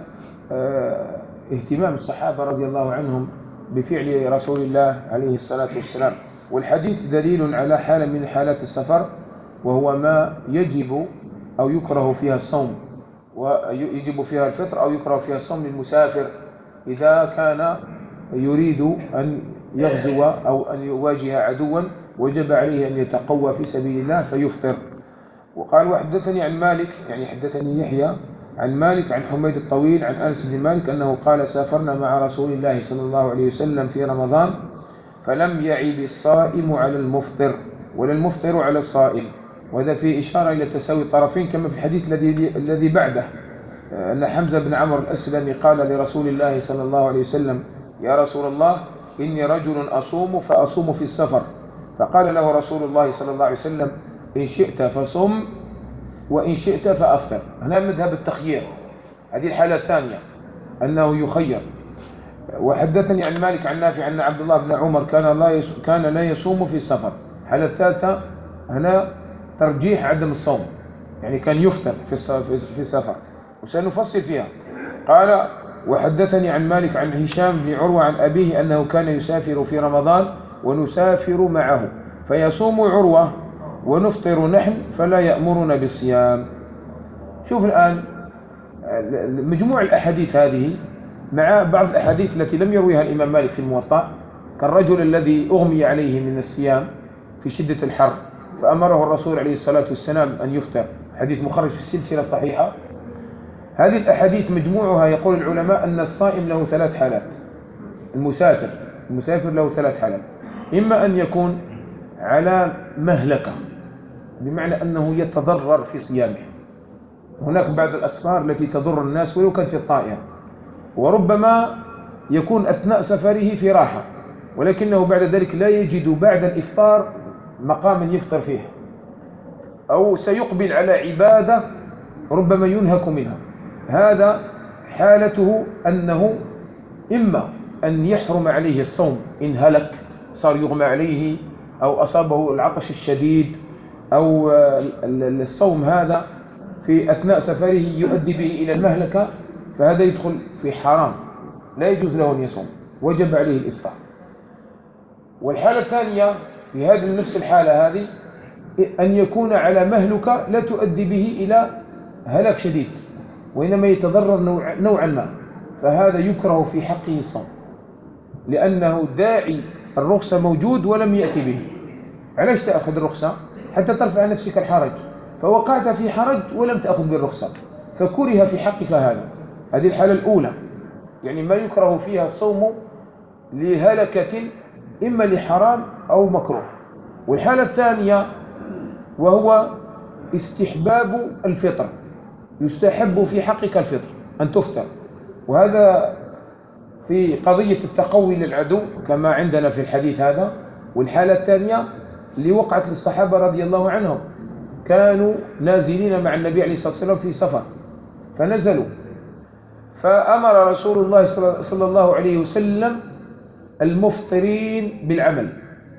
اهتمام الصحابة رضي الله عنهم بفعل رسول الله عليه الصلاة والسلام. والحديث دليل على حالة من حالات السفر، وهو ما يجب أو يكره فيها الصوم، ويجب فيها الفطر أو يكره فيها الصوم للمسافر إذا كان يريد أن يغزو أو أن يواجه عدوا وجب عليه أن يتقوى في سبيل الله فيفطر. وقال وحدثني عن مالك، يعني حدثني يحيى عن مالك عن حميد الطويل عن أنس بن مالك أنه قال سافرنا مع رسول الله صلى الله عليه وسلم في رمضان فلم يعب الصائم على المفطر ولا المفطر على الصائم. وهذا في إشارة إلى تساوي الطرفين، كما في الحديث الذي بعده أن حمزة بن عمرو الأسلمي قال لرسول الله صلى الله عليه وسلم يا رسول الله إني رجل أصوم فأصوم في السفر، فقال له رسول الله صلى الله عليه وسلم إن شئت فصم وإن شئت فأفطر. هنا مذهب التخيير، هذه الحالة الثانية أنه يخير. وحدثني عن مالك عن نافع أن عبد الله بن عمر كان لا يصوم في السفر. الحالة الثالثة هنا ترجيح عدم الصوم، يعني كان يفطر في السفر، وسنفصل فيها. قال وحدثني عن مالك عن هشام بن عروة عن أبيه أنه كان يسافر في رمضان ونسافر معه فيصوم عروة ونفطر نحن فلا يأمرنا بالصيام. شوف الآن مجموع الأحاديث هذه مع بعض الأحاديث التي لم يرويها الإمام مالك في الموطأ، كالرجل الذي أغمي عليه من الصيام في شدة الحر فأمره الرسول عليه الصلاة والسلام أن يفطر، حديث مخرج في السلسلة الصحيحة. هذه الأحاديث مجموعها يقول العلماء أن الصائم له ثلاث حالات. المسافر له ثلاث حالات: إما أن يكون على مهلكة بمعنى أنه يتضرر في صيامه، هناك بعض الأسفار التي تضر الناس ولو كان في الطائرة، وربما يكون أثناء سفره في راحة ولكنه بعد ذلك لا يجد بعد الإفطار مقاما يفطر فيه، أو سيقبل على عبادة ربما ينهك منها. هذا حالته أنه إما أن يحرم عليه الصوم إن هلك، صار يغمى عليه أو أصابه العطش الشديد، أو الصوم هذا في أثناء سفره يؤدي به إلى المهلكة، فهذا يدخل في حرام لا يجوز له أن يصوم، وجب عليه الإفطار. والحالة الثانية في هذه نفس الحالة هذه أن يكون على مهلكة لا تؤدي به إلى هلاك شديد وإنما يتضرر نوعا ما، فهذا يكره في حقه الصوم لأنه داعي الرخصة موجود ولم يأتي به. علاش تأخذ الرخصة؟ حتى ترفع نفسك الحرج، فوقعت في حرج ولم تأخذ بالرخصة فكره في حقك هذا. هذه الحالة الأولى، يعني ما يكره فيها الصوم لهلكة إما لحرام أو مكروه. والحالة الثانية وهو استحباب الفطر، يستحب في حقك الفطر أن تفطر، وهذا في قضية التقوي للعدو كما عندنا في الحديث هذا. والحالة الثانية لوقعت للصحابة رضي الله عنهم، كانوا نازلين مع النبي عليه الصلاة والسلام في سفر فنزلوا، فأمر رسول الله صلى الله عليه وسلم المفطرين بالعمل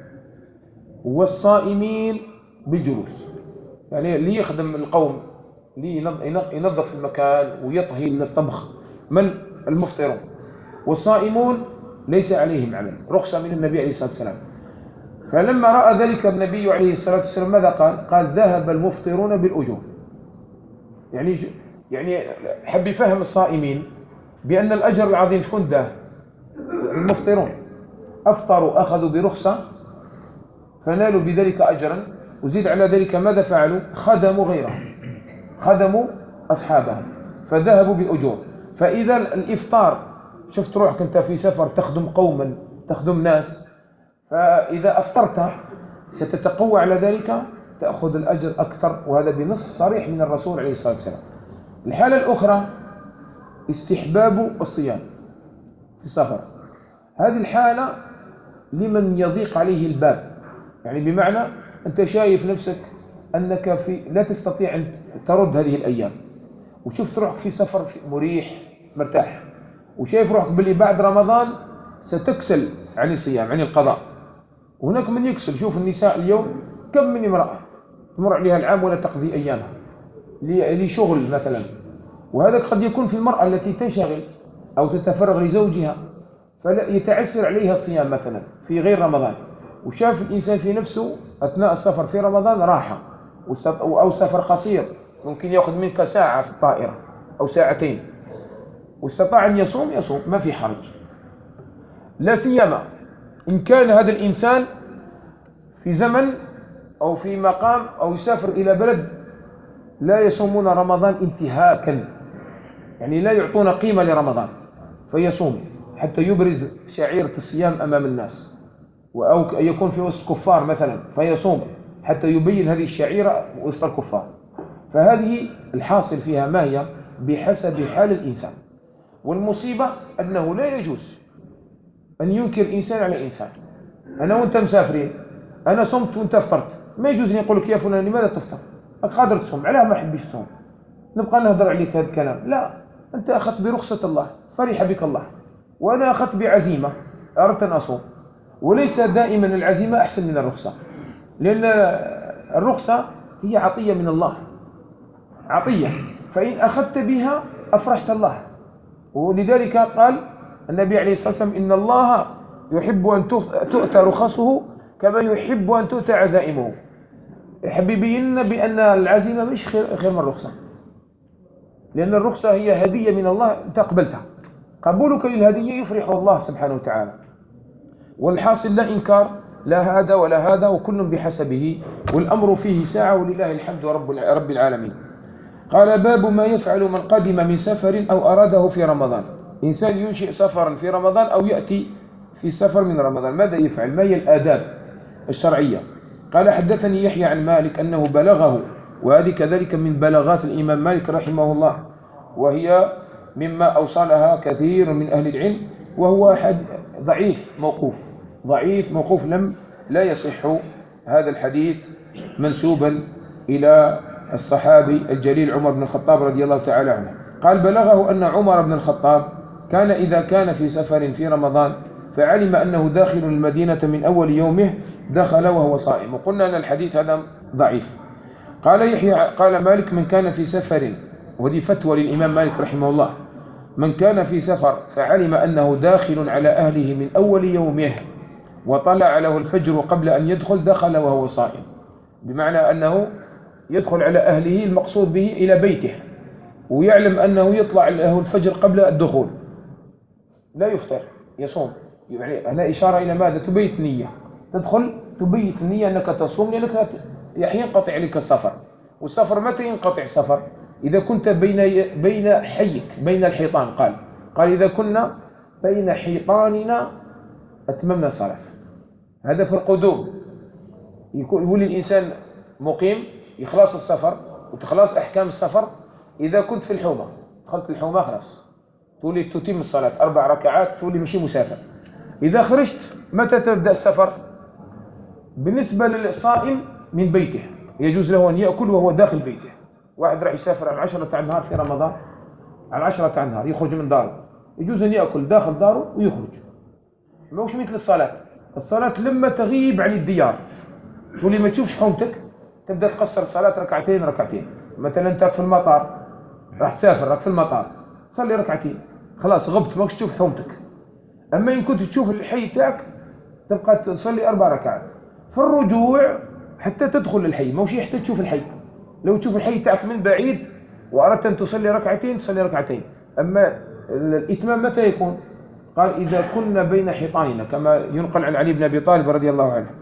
والصائمين بالجلوس، يعني ليخدم القوم لينظف المكان ويطهي من الطبخ من المفطرون، والصائمون ليس عليهم عمل، رخصة من النبي عليه الصلاة والسلام. فلما رأى ذلك النبي عليه الصلاة والسلام ماذا قال؟ قال ذهب المفطرون بالأجور، يعني حب يفهم الصائمين بأن الأجر العظيم شكون ده؟ المفطرون أفطروا أخذوا برخصة فنالوا بذلك أجرا، وزيد على ذلك ماذا فعلوا؟ خدموا غيرهم، خدموا أصحابهم فذهبوا بالأجور. فإذا الإفطار شفت روحك أنت في سفر تخدم قوما تخدم ناس، فإذا أفطرت ستتقوى على ذلك تأخذ الأجر أكثر، وهذا بنص صريح من الرسول عليه الصلاة والسلام. الحالة الأخرى استحباب الصيام في السفر، هذه الحالة لمن يضيق عليه الباب، يعني بمعنى أنت شايف نفسك أنك لا تستطيع أن ترد هذه الأيام، وشفت روحك في سفر مريح مرتاح، وشايف روحك باللي بعد رمضان ستكسل عن الصيام عن القضاء. وهناك من يكسل. شوف النساء اليوم كم من امرأة تمر عليها العام ولا تقضي أيامها لشغل مثلا، وهذا قد يكون في المرأة التي تنشغل أو تتفرغ لزوجها فلا يتعسر عليها الصيام مثلا في غير رمضان. وشاف الإنسان في نفسه أثناء السفر في رمضان راحة، أو سفر قصير ممكن يأخذ منك ساعة في الطائرة أو ساعتين، واستطاع أن يصوم ما في حرج. لا سيما إن كان هذا الإنسان في زمن أو في مقام أو يسافر إلى بلد لا يصومون رمضان انتهاكا، يعني لا يعطون قيمة لرمضان، فيصوم حتى يبرز شعيرة الصيام أمام الناس، أو يكون في وسط كفار مثلا فيصوم حتى يبين هذه الشعيرة وسط الكفار. فهذه الحاصل فيها ما هي بحسب حال الإنسان. والمصيبة أنه لا يجوز أن ينكر إنسان على إنسان. أنا وأنت مسافرين، أنا صمت وأنت فطرت، ما يجوز أن يقول لك يا فلان لماذا تفطر؟ قادر تصوم، علاه ما حبيش تصوم؟ نبقى نهضر عليك هذا الكلام؟ لا، أنت أخذت برخصة الله، فرح بك الله، وأنا أخذت بعزيمة أردت أن أصوم. وليس دائما العزيمة أحسن من الرخصة، لأن الرخصة هي عطية من الله، عطية، فإن أخذت بها أفرحت الله. ولذلك قال النبي عليه الصلاة والسلام إن الله يحب أن تؤتى رخصه كما يحب أن تؤتى عزائمه. يحب يبين بأن العزيمة مش خير من الرخصة، لأن الرخصة هي هدية من الله أنت قبلتها، قبولك للهدية يفرح الله سبحانه وتعالى. والحاصل لا إنكار لا هذا ولا هذا، وكل بحسبه، والأمر فيه ساعة، ولله الحمد رب العالمين. قال باب ما يفعل من قدم من سفر أو أراده في رمضان. إنسان ينشئ سفرا في رمضان أو يأتي في سفر من رمضان، ماذا يفعل؟ ما هي الآداب الشرعية؟ قال حدثني يحيى عن مالك أنه بلغه، وهذه كذلك من بلاغات الإمام مالك رحمه الله، وهي مما أوصلها كثير من أهل العلم، وهو ضعيف موقوف لا يصح هذا الحديث منسوبا إلى الصحابي الجليل عمر بن الخطاب رضي الله تعالى عنه. قال بلغه أن عمر بن الخطاب كان إذا كان في سفر في رمضان فعلم أنه داخل المدينة من أول يومه دخل وهو صائم. وقلنا أن الحديث هذا ضعيف. قال يحيى قال مالك من كان في سفر، وهذه فتوى للإمام مالك رحمه الله، من كان في سفر فعلم أنه داخل على أهله من أول يومه وطلع له الفجر قبل أن يدخل دخل وهو صائم، بمعنى أنه يدخل على أهله المقصود به إلى بيته، ويعلم أنه يطلع له الفجر قبل الدخول، لا يفطر يصوم. يعني هنا إشارة إلى ماذا؟ تبيت نية، تدخل تبيت النية أنك تصوم، لأنك ينقطع عليك السفر. والسفر متى ينقطع السفر؟ إذا كنت بين حيك بين الحيطان. قال إذا كنا بين حيطاننا أتممنا الصلاة. هذا في القدوم، يقول الإنسان مقيم يخلص السفر وتخلص أحكام السفر. إذا كنت في الحومة دخلت الحومة خلاص تولي تتم الصلاة 4 ركعات، تولي مشي مسافر. إذا خرجت متى تبدأ السفر؟ بالنسبة للصائم من بيته يجوز له أن يأكل وهو داخل بيته. واحد راح يسافر على 10 تاع النهار في رمضان، على 10 تاع النهار يخرج من داره، يجوز أن يأكل داخل داره ويخرج. ماهوش مثل الصلاة لما تغيب عن الديار تولي ما تشوفش حومتك، تبدأ تقصر الصلاة ركعتين. مثلا أنت في المطار راح تسافر، راك في المطار صلي ركعتين خلاص غبت ماكش تشوف حومتك. أما إن كنت تشوف الحي تاعك تبقى تصلي 4 ركعات. في الرجوع حتى تدخل الحي ماهوش حتى تشوف الحي، لو تشوف الحي تاعك من بعيد وأردت أن تصلي ركعتين تصلي ركعتين. أما الإتمام متى يكون؟ قال إذا كنا بين حيطاننا، كما ينقل عن علي بن أبي طالب رضي الله عنه.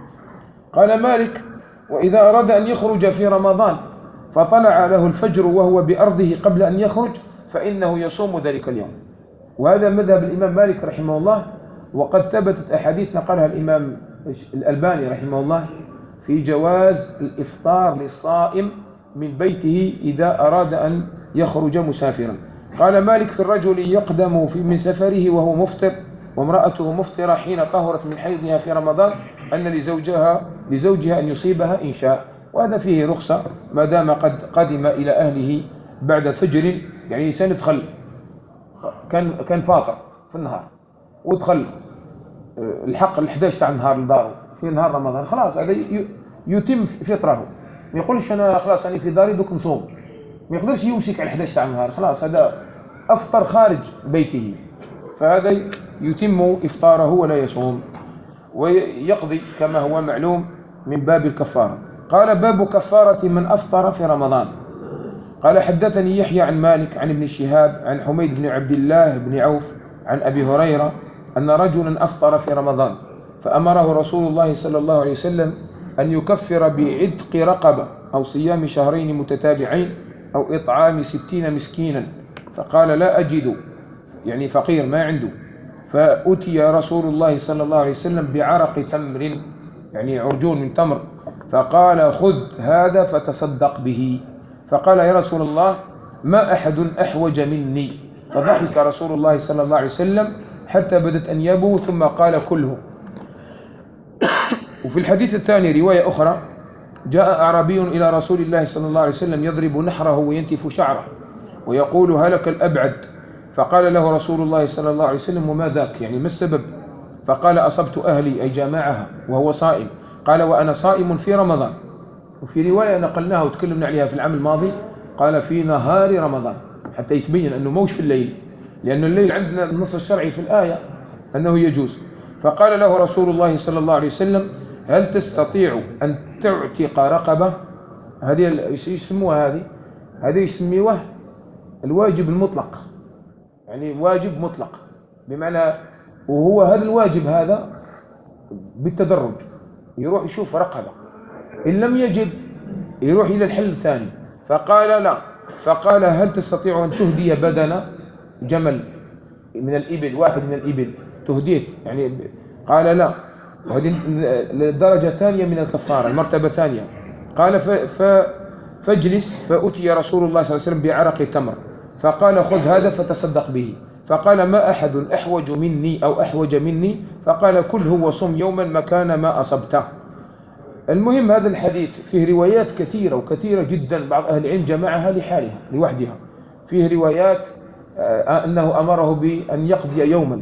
قال مالك وإذا أراد أن يخرج في رمضان فطلع له الفجر وهو بأرضه قبل أن يخرج فإنه يصوم ذلك اليوم. وهذا مذهب الإمام مالك رحمه الله، وقد ثبتت أحاديث نقلها الإمام الألباني رحمه الله في جواز الإفطار للصائم من بيته إذا أراد أن يخرج مسافرا. قال مالك في الرجل يقدم من سفره وهو مفطر وامرأته مفطرة حين طهرت من حيضها في رمضان أن لزوجها أن يصيبها إن شاء، وهذا فيه رخصة ما دام قد قدم إلى أهله بعد فجر، يعني إنسان يدخل كان فاطر في النهار ودخل الحق ال11 تاع النهار لداره في نهار رمضان، خلاص هذا يتم فطره. ما يقولش أنا خلاص أنا في داري دوك نصوم، ما يقدرش يمسك على 11 تاع النهار، خلاص هذا أفطر خارج بيته، فهذا يتم إفطاره ولا يصوم ويقضي كما هو معلوم من باب الكفارة. قال باب كفارة من أفطر في رمضان. قال حدثني يحيى عن مالك عن ابن شهاب عن حميد بن عبد الله بن عوف عن أبي هريرة أن رجلا أفطر في رمضان فأمره رسول الله صلى الله عليه وسلم أن يكفر بعتق رقبة أو صيام شهرين متتابعين أو إطعام 60 مسكينا، فقال لا أجد، يعني فقير ما عنده، فأتي رسول الله صلى الله عليه وسلم بعرق تمر، يعني عرجون من تمر، فقال خذ هذا فتصدق به. فقال يا رسول الله ما أحد أحوج مني، فضحك رسول الله صلى الله عليه وسلم حتى بدت أنيابه ثم قال كله. وفي الحديث الثاني رواية أخرى جاء أعرابي إلى رسول الله صلى الله عليه وسلم يضرب نحره وينتف شعره ويقول هلك الأبعد، فقال له رسول الله صلى الله عليه وسلم وما ذاك، يعني ما السبب؟ فقال أصبت أهلي أي جامعها وهو صائم. قال وأنا صائم في رمضان. وفي رواية نقلناها وتكلمنا عليها في العام الماضي قال في نهار رمضان، حتى يتبين أنه موش في الليل، لأن الليل عندنا النص الشرعي في الآية أنه يجوز. فقال له رسول الله صلى الله عليه وسلم هل تستطيع أن تعتق رقبة؟ هذه يسموها هذه يسميوه الواجب المطلق، يعني واجب مطلق، بمعنى وهو هذا الواجب هذا بالتدرج، يروح يشوف رقبة، إن لم يجد يروح إلى الحل الثاني. فقال لا، فقال هل تستطيع أن تهدي بدن جمل من الإبل، واحد من الإبل تهديه، يعني قال لا، وهذه الدرجة الثانية من الكفارة، المرتبة الثانية. قال فاجلس، فأتي رسول الله صلى الله عليه وسلم بعرق تمر فقال خذ هذا فتصدق به، فقال ما أحد أحوج مني أو أحوج مني، فقال كل هو صم يوما مكان ما أصبته. المهم هذا الحديث فيه روايات كثيرة وكثيرة جدا، بعض أهل العلم جمعها لحالها لوحدها. فيه روايات أنه أمره بأن يقضي يوما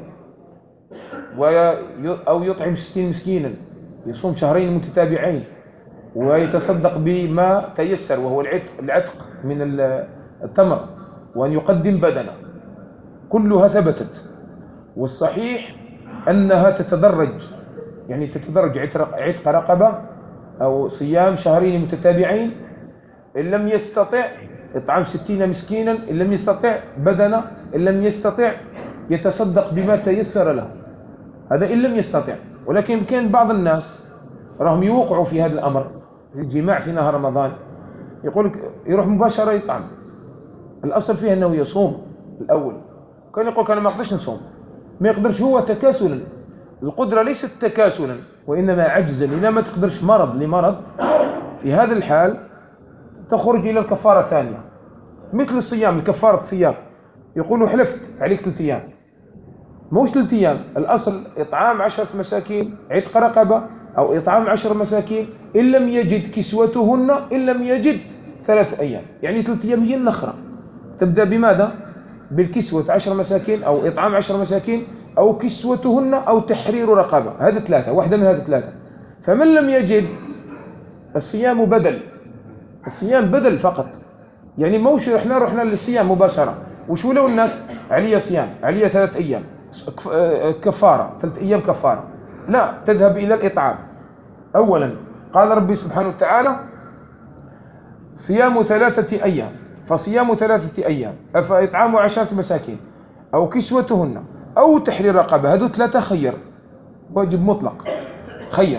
أو يطعم 60 مسكينا، يصوم شهرين متتابعين، ويتصدق بما تيسر وهو العتق من التمر، وأن يقدم بدنه، كلها ثبتت. والصحيح أنها تتدرج، يعني تتدرج عتق رقبة أو صيام شهرين متتابعين، إن لم يستطع إطعام 60 مسكينا، إن لم يستطع بدنه، إن لم يستطع يتصدق بما تيسر له، هذا إن لم يستطع. ولكن كان بعض الناس راهم يوقعوا في هذا الأمر، في الجماع في نهار رمضان، يقول يروح مباشرة يطعم. الأصل فيه أنه يصوم الأول، كان يقول أنا ما أقدرش نصوم، ما يقدرش هو تكاسلا، القدرة ليست تكاسلا وإنما عجزا، إذا ما تقدرش مرض لمرض، في هذا الحال تخرج إلى الكفارة الثانية مثل الصيام، الكفارة الصيام يقولوا حلفت عليك 3 أيام، موش 3 أيام، الأصل إطعام 10 مساكين، عتق رقبة أو إطعام 10 مساكين، إن لم يجد كسوتهن، إن لم يجد 3 أيام، يعني 3 أيام هي النخرة. تبدأ بماذا؟ بالكسوة 10 مساكين أو إطعام 10 مساكين أو كسوتهن أو تحرير رقبة، هذا 3، واحدة من هذه 3. فمن لم يجد الصيام بدل، الصيام بدل فقط، يعني موش رحنا للصيام مباشرة. وش ولو الناس علي صيام، علي 3 أيام كفارة، 3 أيام كفارة، لا، تذهب إلى الإطعام. أولا قال ربي سبحانه وتعالى صيام 3 أيام، فصيام 3 أيام، فإطعام 10 مساكين أو كسوتهن أو تحرير رقبة، هذو 3 خير، واجب مطلق خير.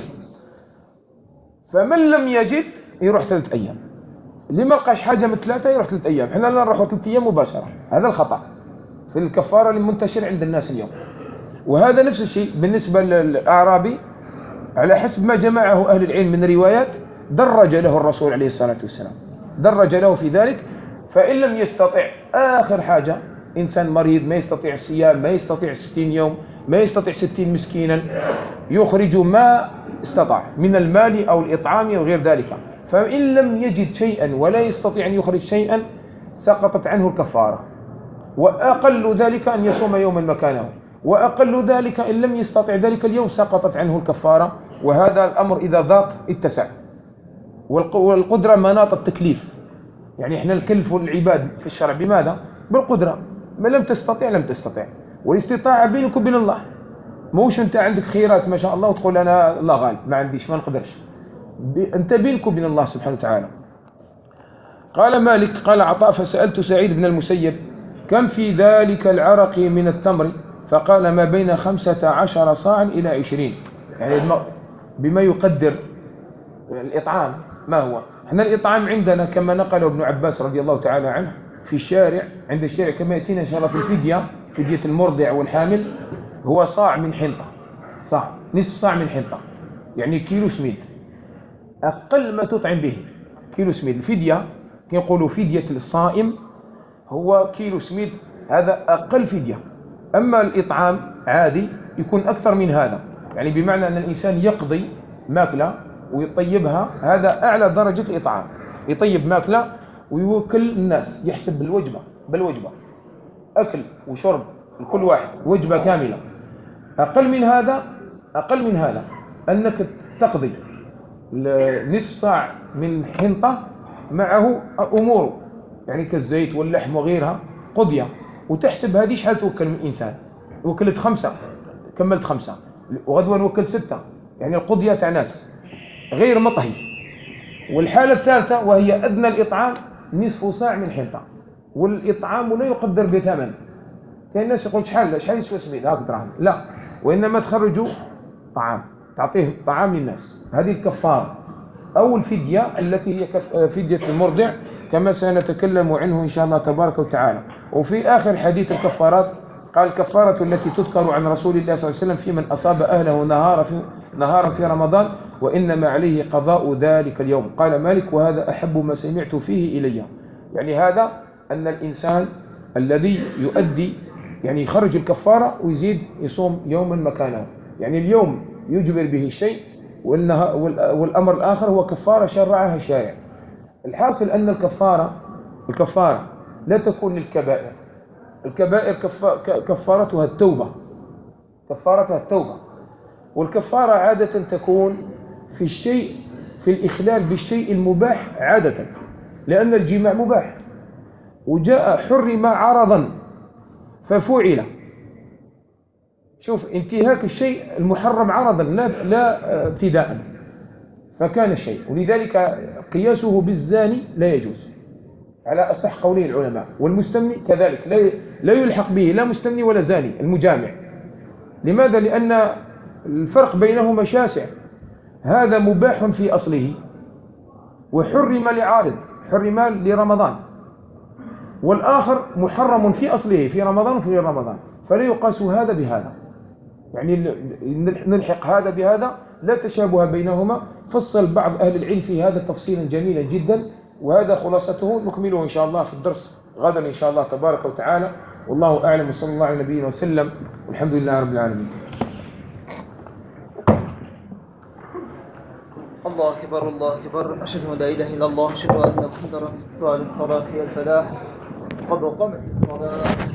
فمن لم يجد يروح 3 أيام، اللي ما لقاش حاجة من 3 يروح 3 أيام. احنا لا نروح 3 أيام مباشرة، هذا الخطأ في الكفارة المنتشر عند الناس اليوم. وهذا نفس الشيء بالنسبة للأعرابي، على حسب ما جمعه أهل العلم من روايات، درج له الرسول عليه الصلاة والسلام، درج له في ذلك. فإن لم يستطع، آخر حاجة إنسان مريض ما يستطيع الصيام، ما يستطيع 60 يوم، ما يستطيع 60 مسكينا، يخرج ما استطاع من المال أو الإطعام أو غير ذلك. فإن لم يجد شيئا ولا يستطيع أن يخرج شيئا، سقطت عنه الكفارة، وأقل ذلك أن يصوم يوما مكانه، وأقل ذلك إن لم يستطع ذلك اليوم سقطت عنه الكفارة. وهذا الأمر إذا ضاق اتسع، والقدرة مناط التكليف. يعني إحنا نكلف العباد في الشرع بماذا؟ بالقدرة. ما لم تستطع لم تستطع، والاستطاعة بينك وبين الله. موش أنت عندك خيرات ما شاء الله وتقول أنا الله غالب ما عنديش ما نقدرش، أنت بينك وبين الله سبحانه وتعالى. قال مالك قال عطاء فسألت سعيد بن المسيب كم في ذلك العرق من التمر؟ فقال ما بين 15 صاعا إلى 20. يعني بما يقدر الإطعام ما هو. احنا الإطعام عندنا كما نقله ابن عباس رضي الله تعالى عنه في الشارع، عند الشارع كما يأتينا إن شاء الله في الفدية، فدية المرضع والحامل، هو صاع من حنطة، صاع نصف صاع من حنطة، يعني كيلو سميد، أقل ما تطعم به كيلو سميد. الفدية يقولوا فدية الصائم هو كيلو سميد، هذا أقل فدية. أما الإطعام عادي يكون أكثر من هذا، يعني بمعنى أن الإنسان يقضي ماكلة ويطيبها، هذا أعلى درجة الإطعام. يطيب ماكلة ويوكل الناس، يحسب بالوجبة أكل وشرب لكل واحد وجبة كاملة. أقل من هذا أنك تقضي نصف صاع من حنطة معه أمور يعني كالزيت واللحم وغيرها قضية، وتحسب هذه شحال توكل من إنسان. وكلت 5 كملت 5، وغدوة نوكل 6، يعني القضية تاع ناس غير مطهي. والحالة الثالثة وهي أدنى الإطعام نصف صاع من حنطة، والإطعام لا يقدر بثمن. كاين الناس يقول شحال يسوى سميد هاك دراهم، لا، وإنما تخرجوا طعام، تعطيه طعام للناس. هذه الكفارة أو الفدية التي هي فدية المرضع كما سنتكلم عنه إن شاء الله تبارك وتعالى. وفي آخر حديث الكفارات قال الكفارة التي تذكر عن رسول الله صلى الله عليه وسلم في من أصاب أهله نهارا في رمضان وإنما عليه قضاء ذلك اليوم. قال مالك وهذا أحب ما سمعت فيه إلي. يعني هذا أن الإنسان الذي يؤدي يعني يخرج الكفارة ويزيد يصوم يوما مكانه، يعني اليوم يجبر به الشيء، والأمر الآخر هو كفارة شرعها الشارع. الحاصل أن الكفارة لا تكون للكبائر. الكبائر كفارتها التوبة، والكفارة عادة تكون في الإخلال بالشيء المباح عادة، لأن الجماع مباح وجاء حرم عرضا ففعل. شوف انتهاك الشيء المحرم عرضا لا ابتداء، فكان الشيء، ولذلك قياسه بالزاني لا يجوز على أصح قولي العلماء، والمستمني كذلك لا يلحق به لا مستمني ولا زاني المجامع. لماذا؟ لأن الفرق بينهما شاسع، هذا مباح في أصله وحرم لعارض، حرم لرمضان، والآخر محرم في أصله في رمضان وفي غير رمضان، فلا يقاس هذا بهذا، يعني نلحق هذا بهذا، لا تشابه بينهما. فصل بعض أهل العلم في هذا تفصيلا جميلا جدا، وهذا خلاصته نكمله إن شاء الله في الدرس غدا إن شاء الله تبارك وتعالى. والله أعلم، وصلى الله على نبينا وسلم، والحمد لله رب العالمين. الله أكبر الله أكبر، أشهد أن لا إله إلا الله، أشهد أن محمدا رسول الله، على الصلاة والفلاح قد قامت الصلاة.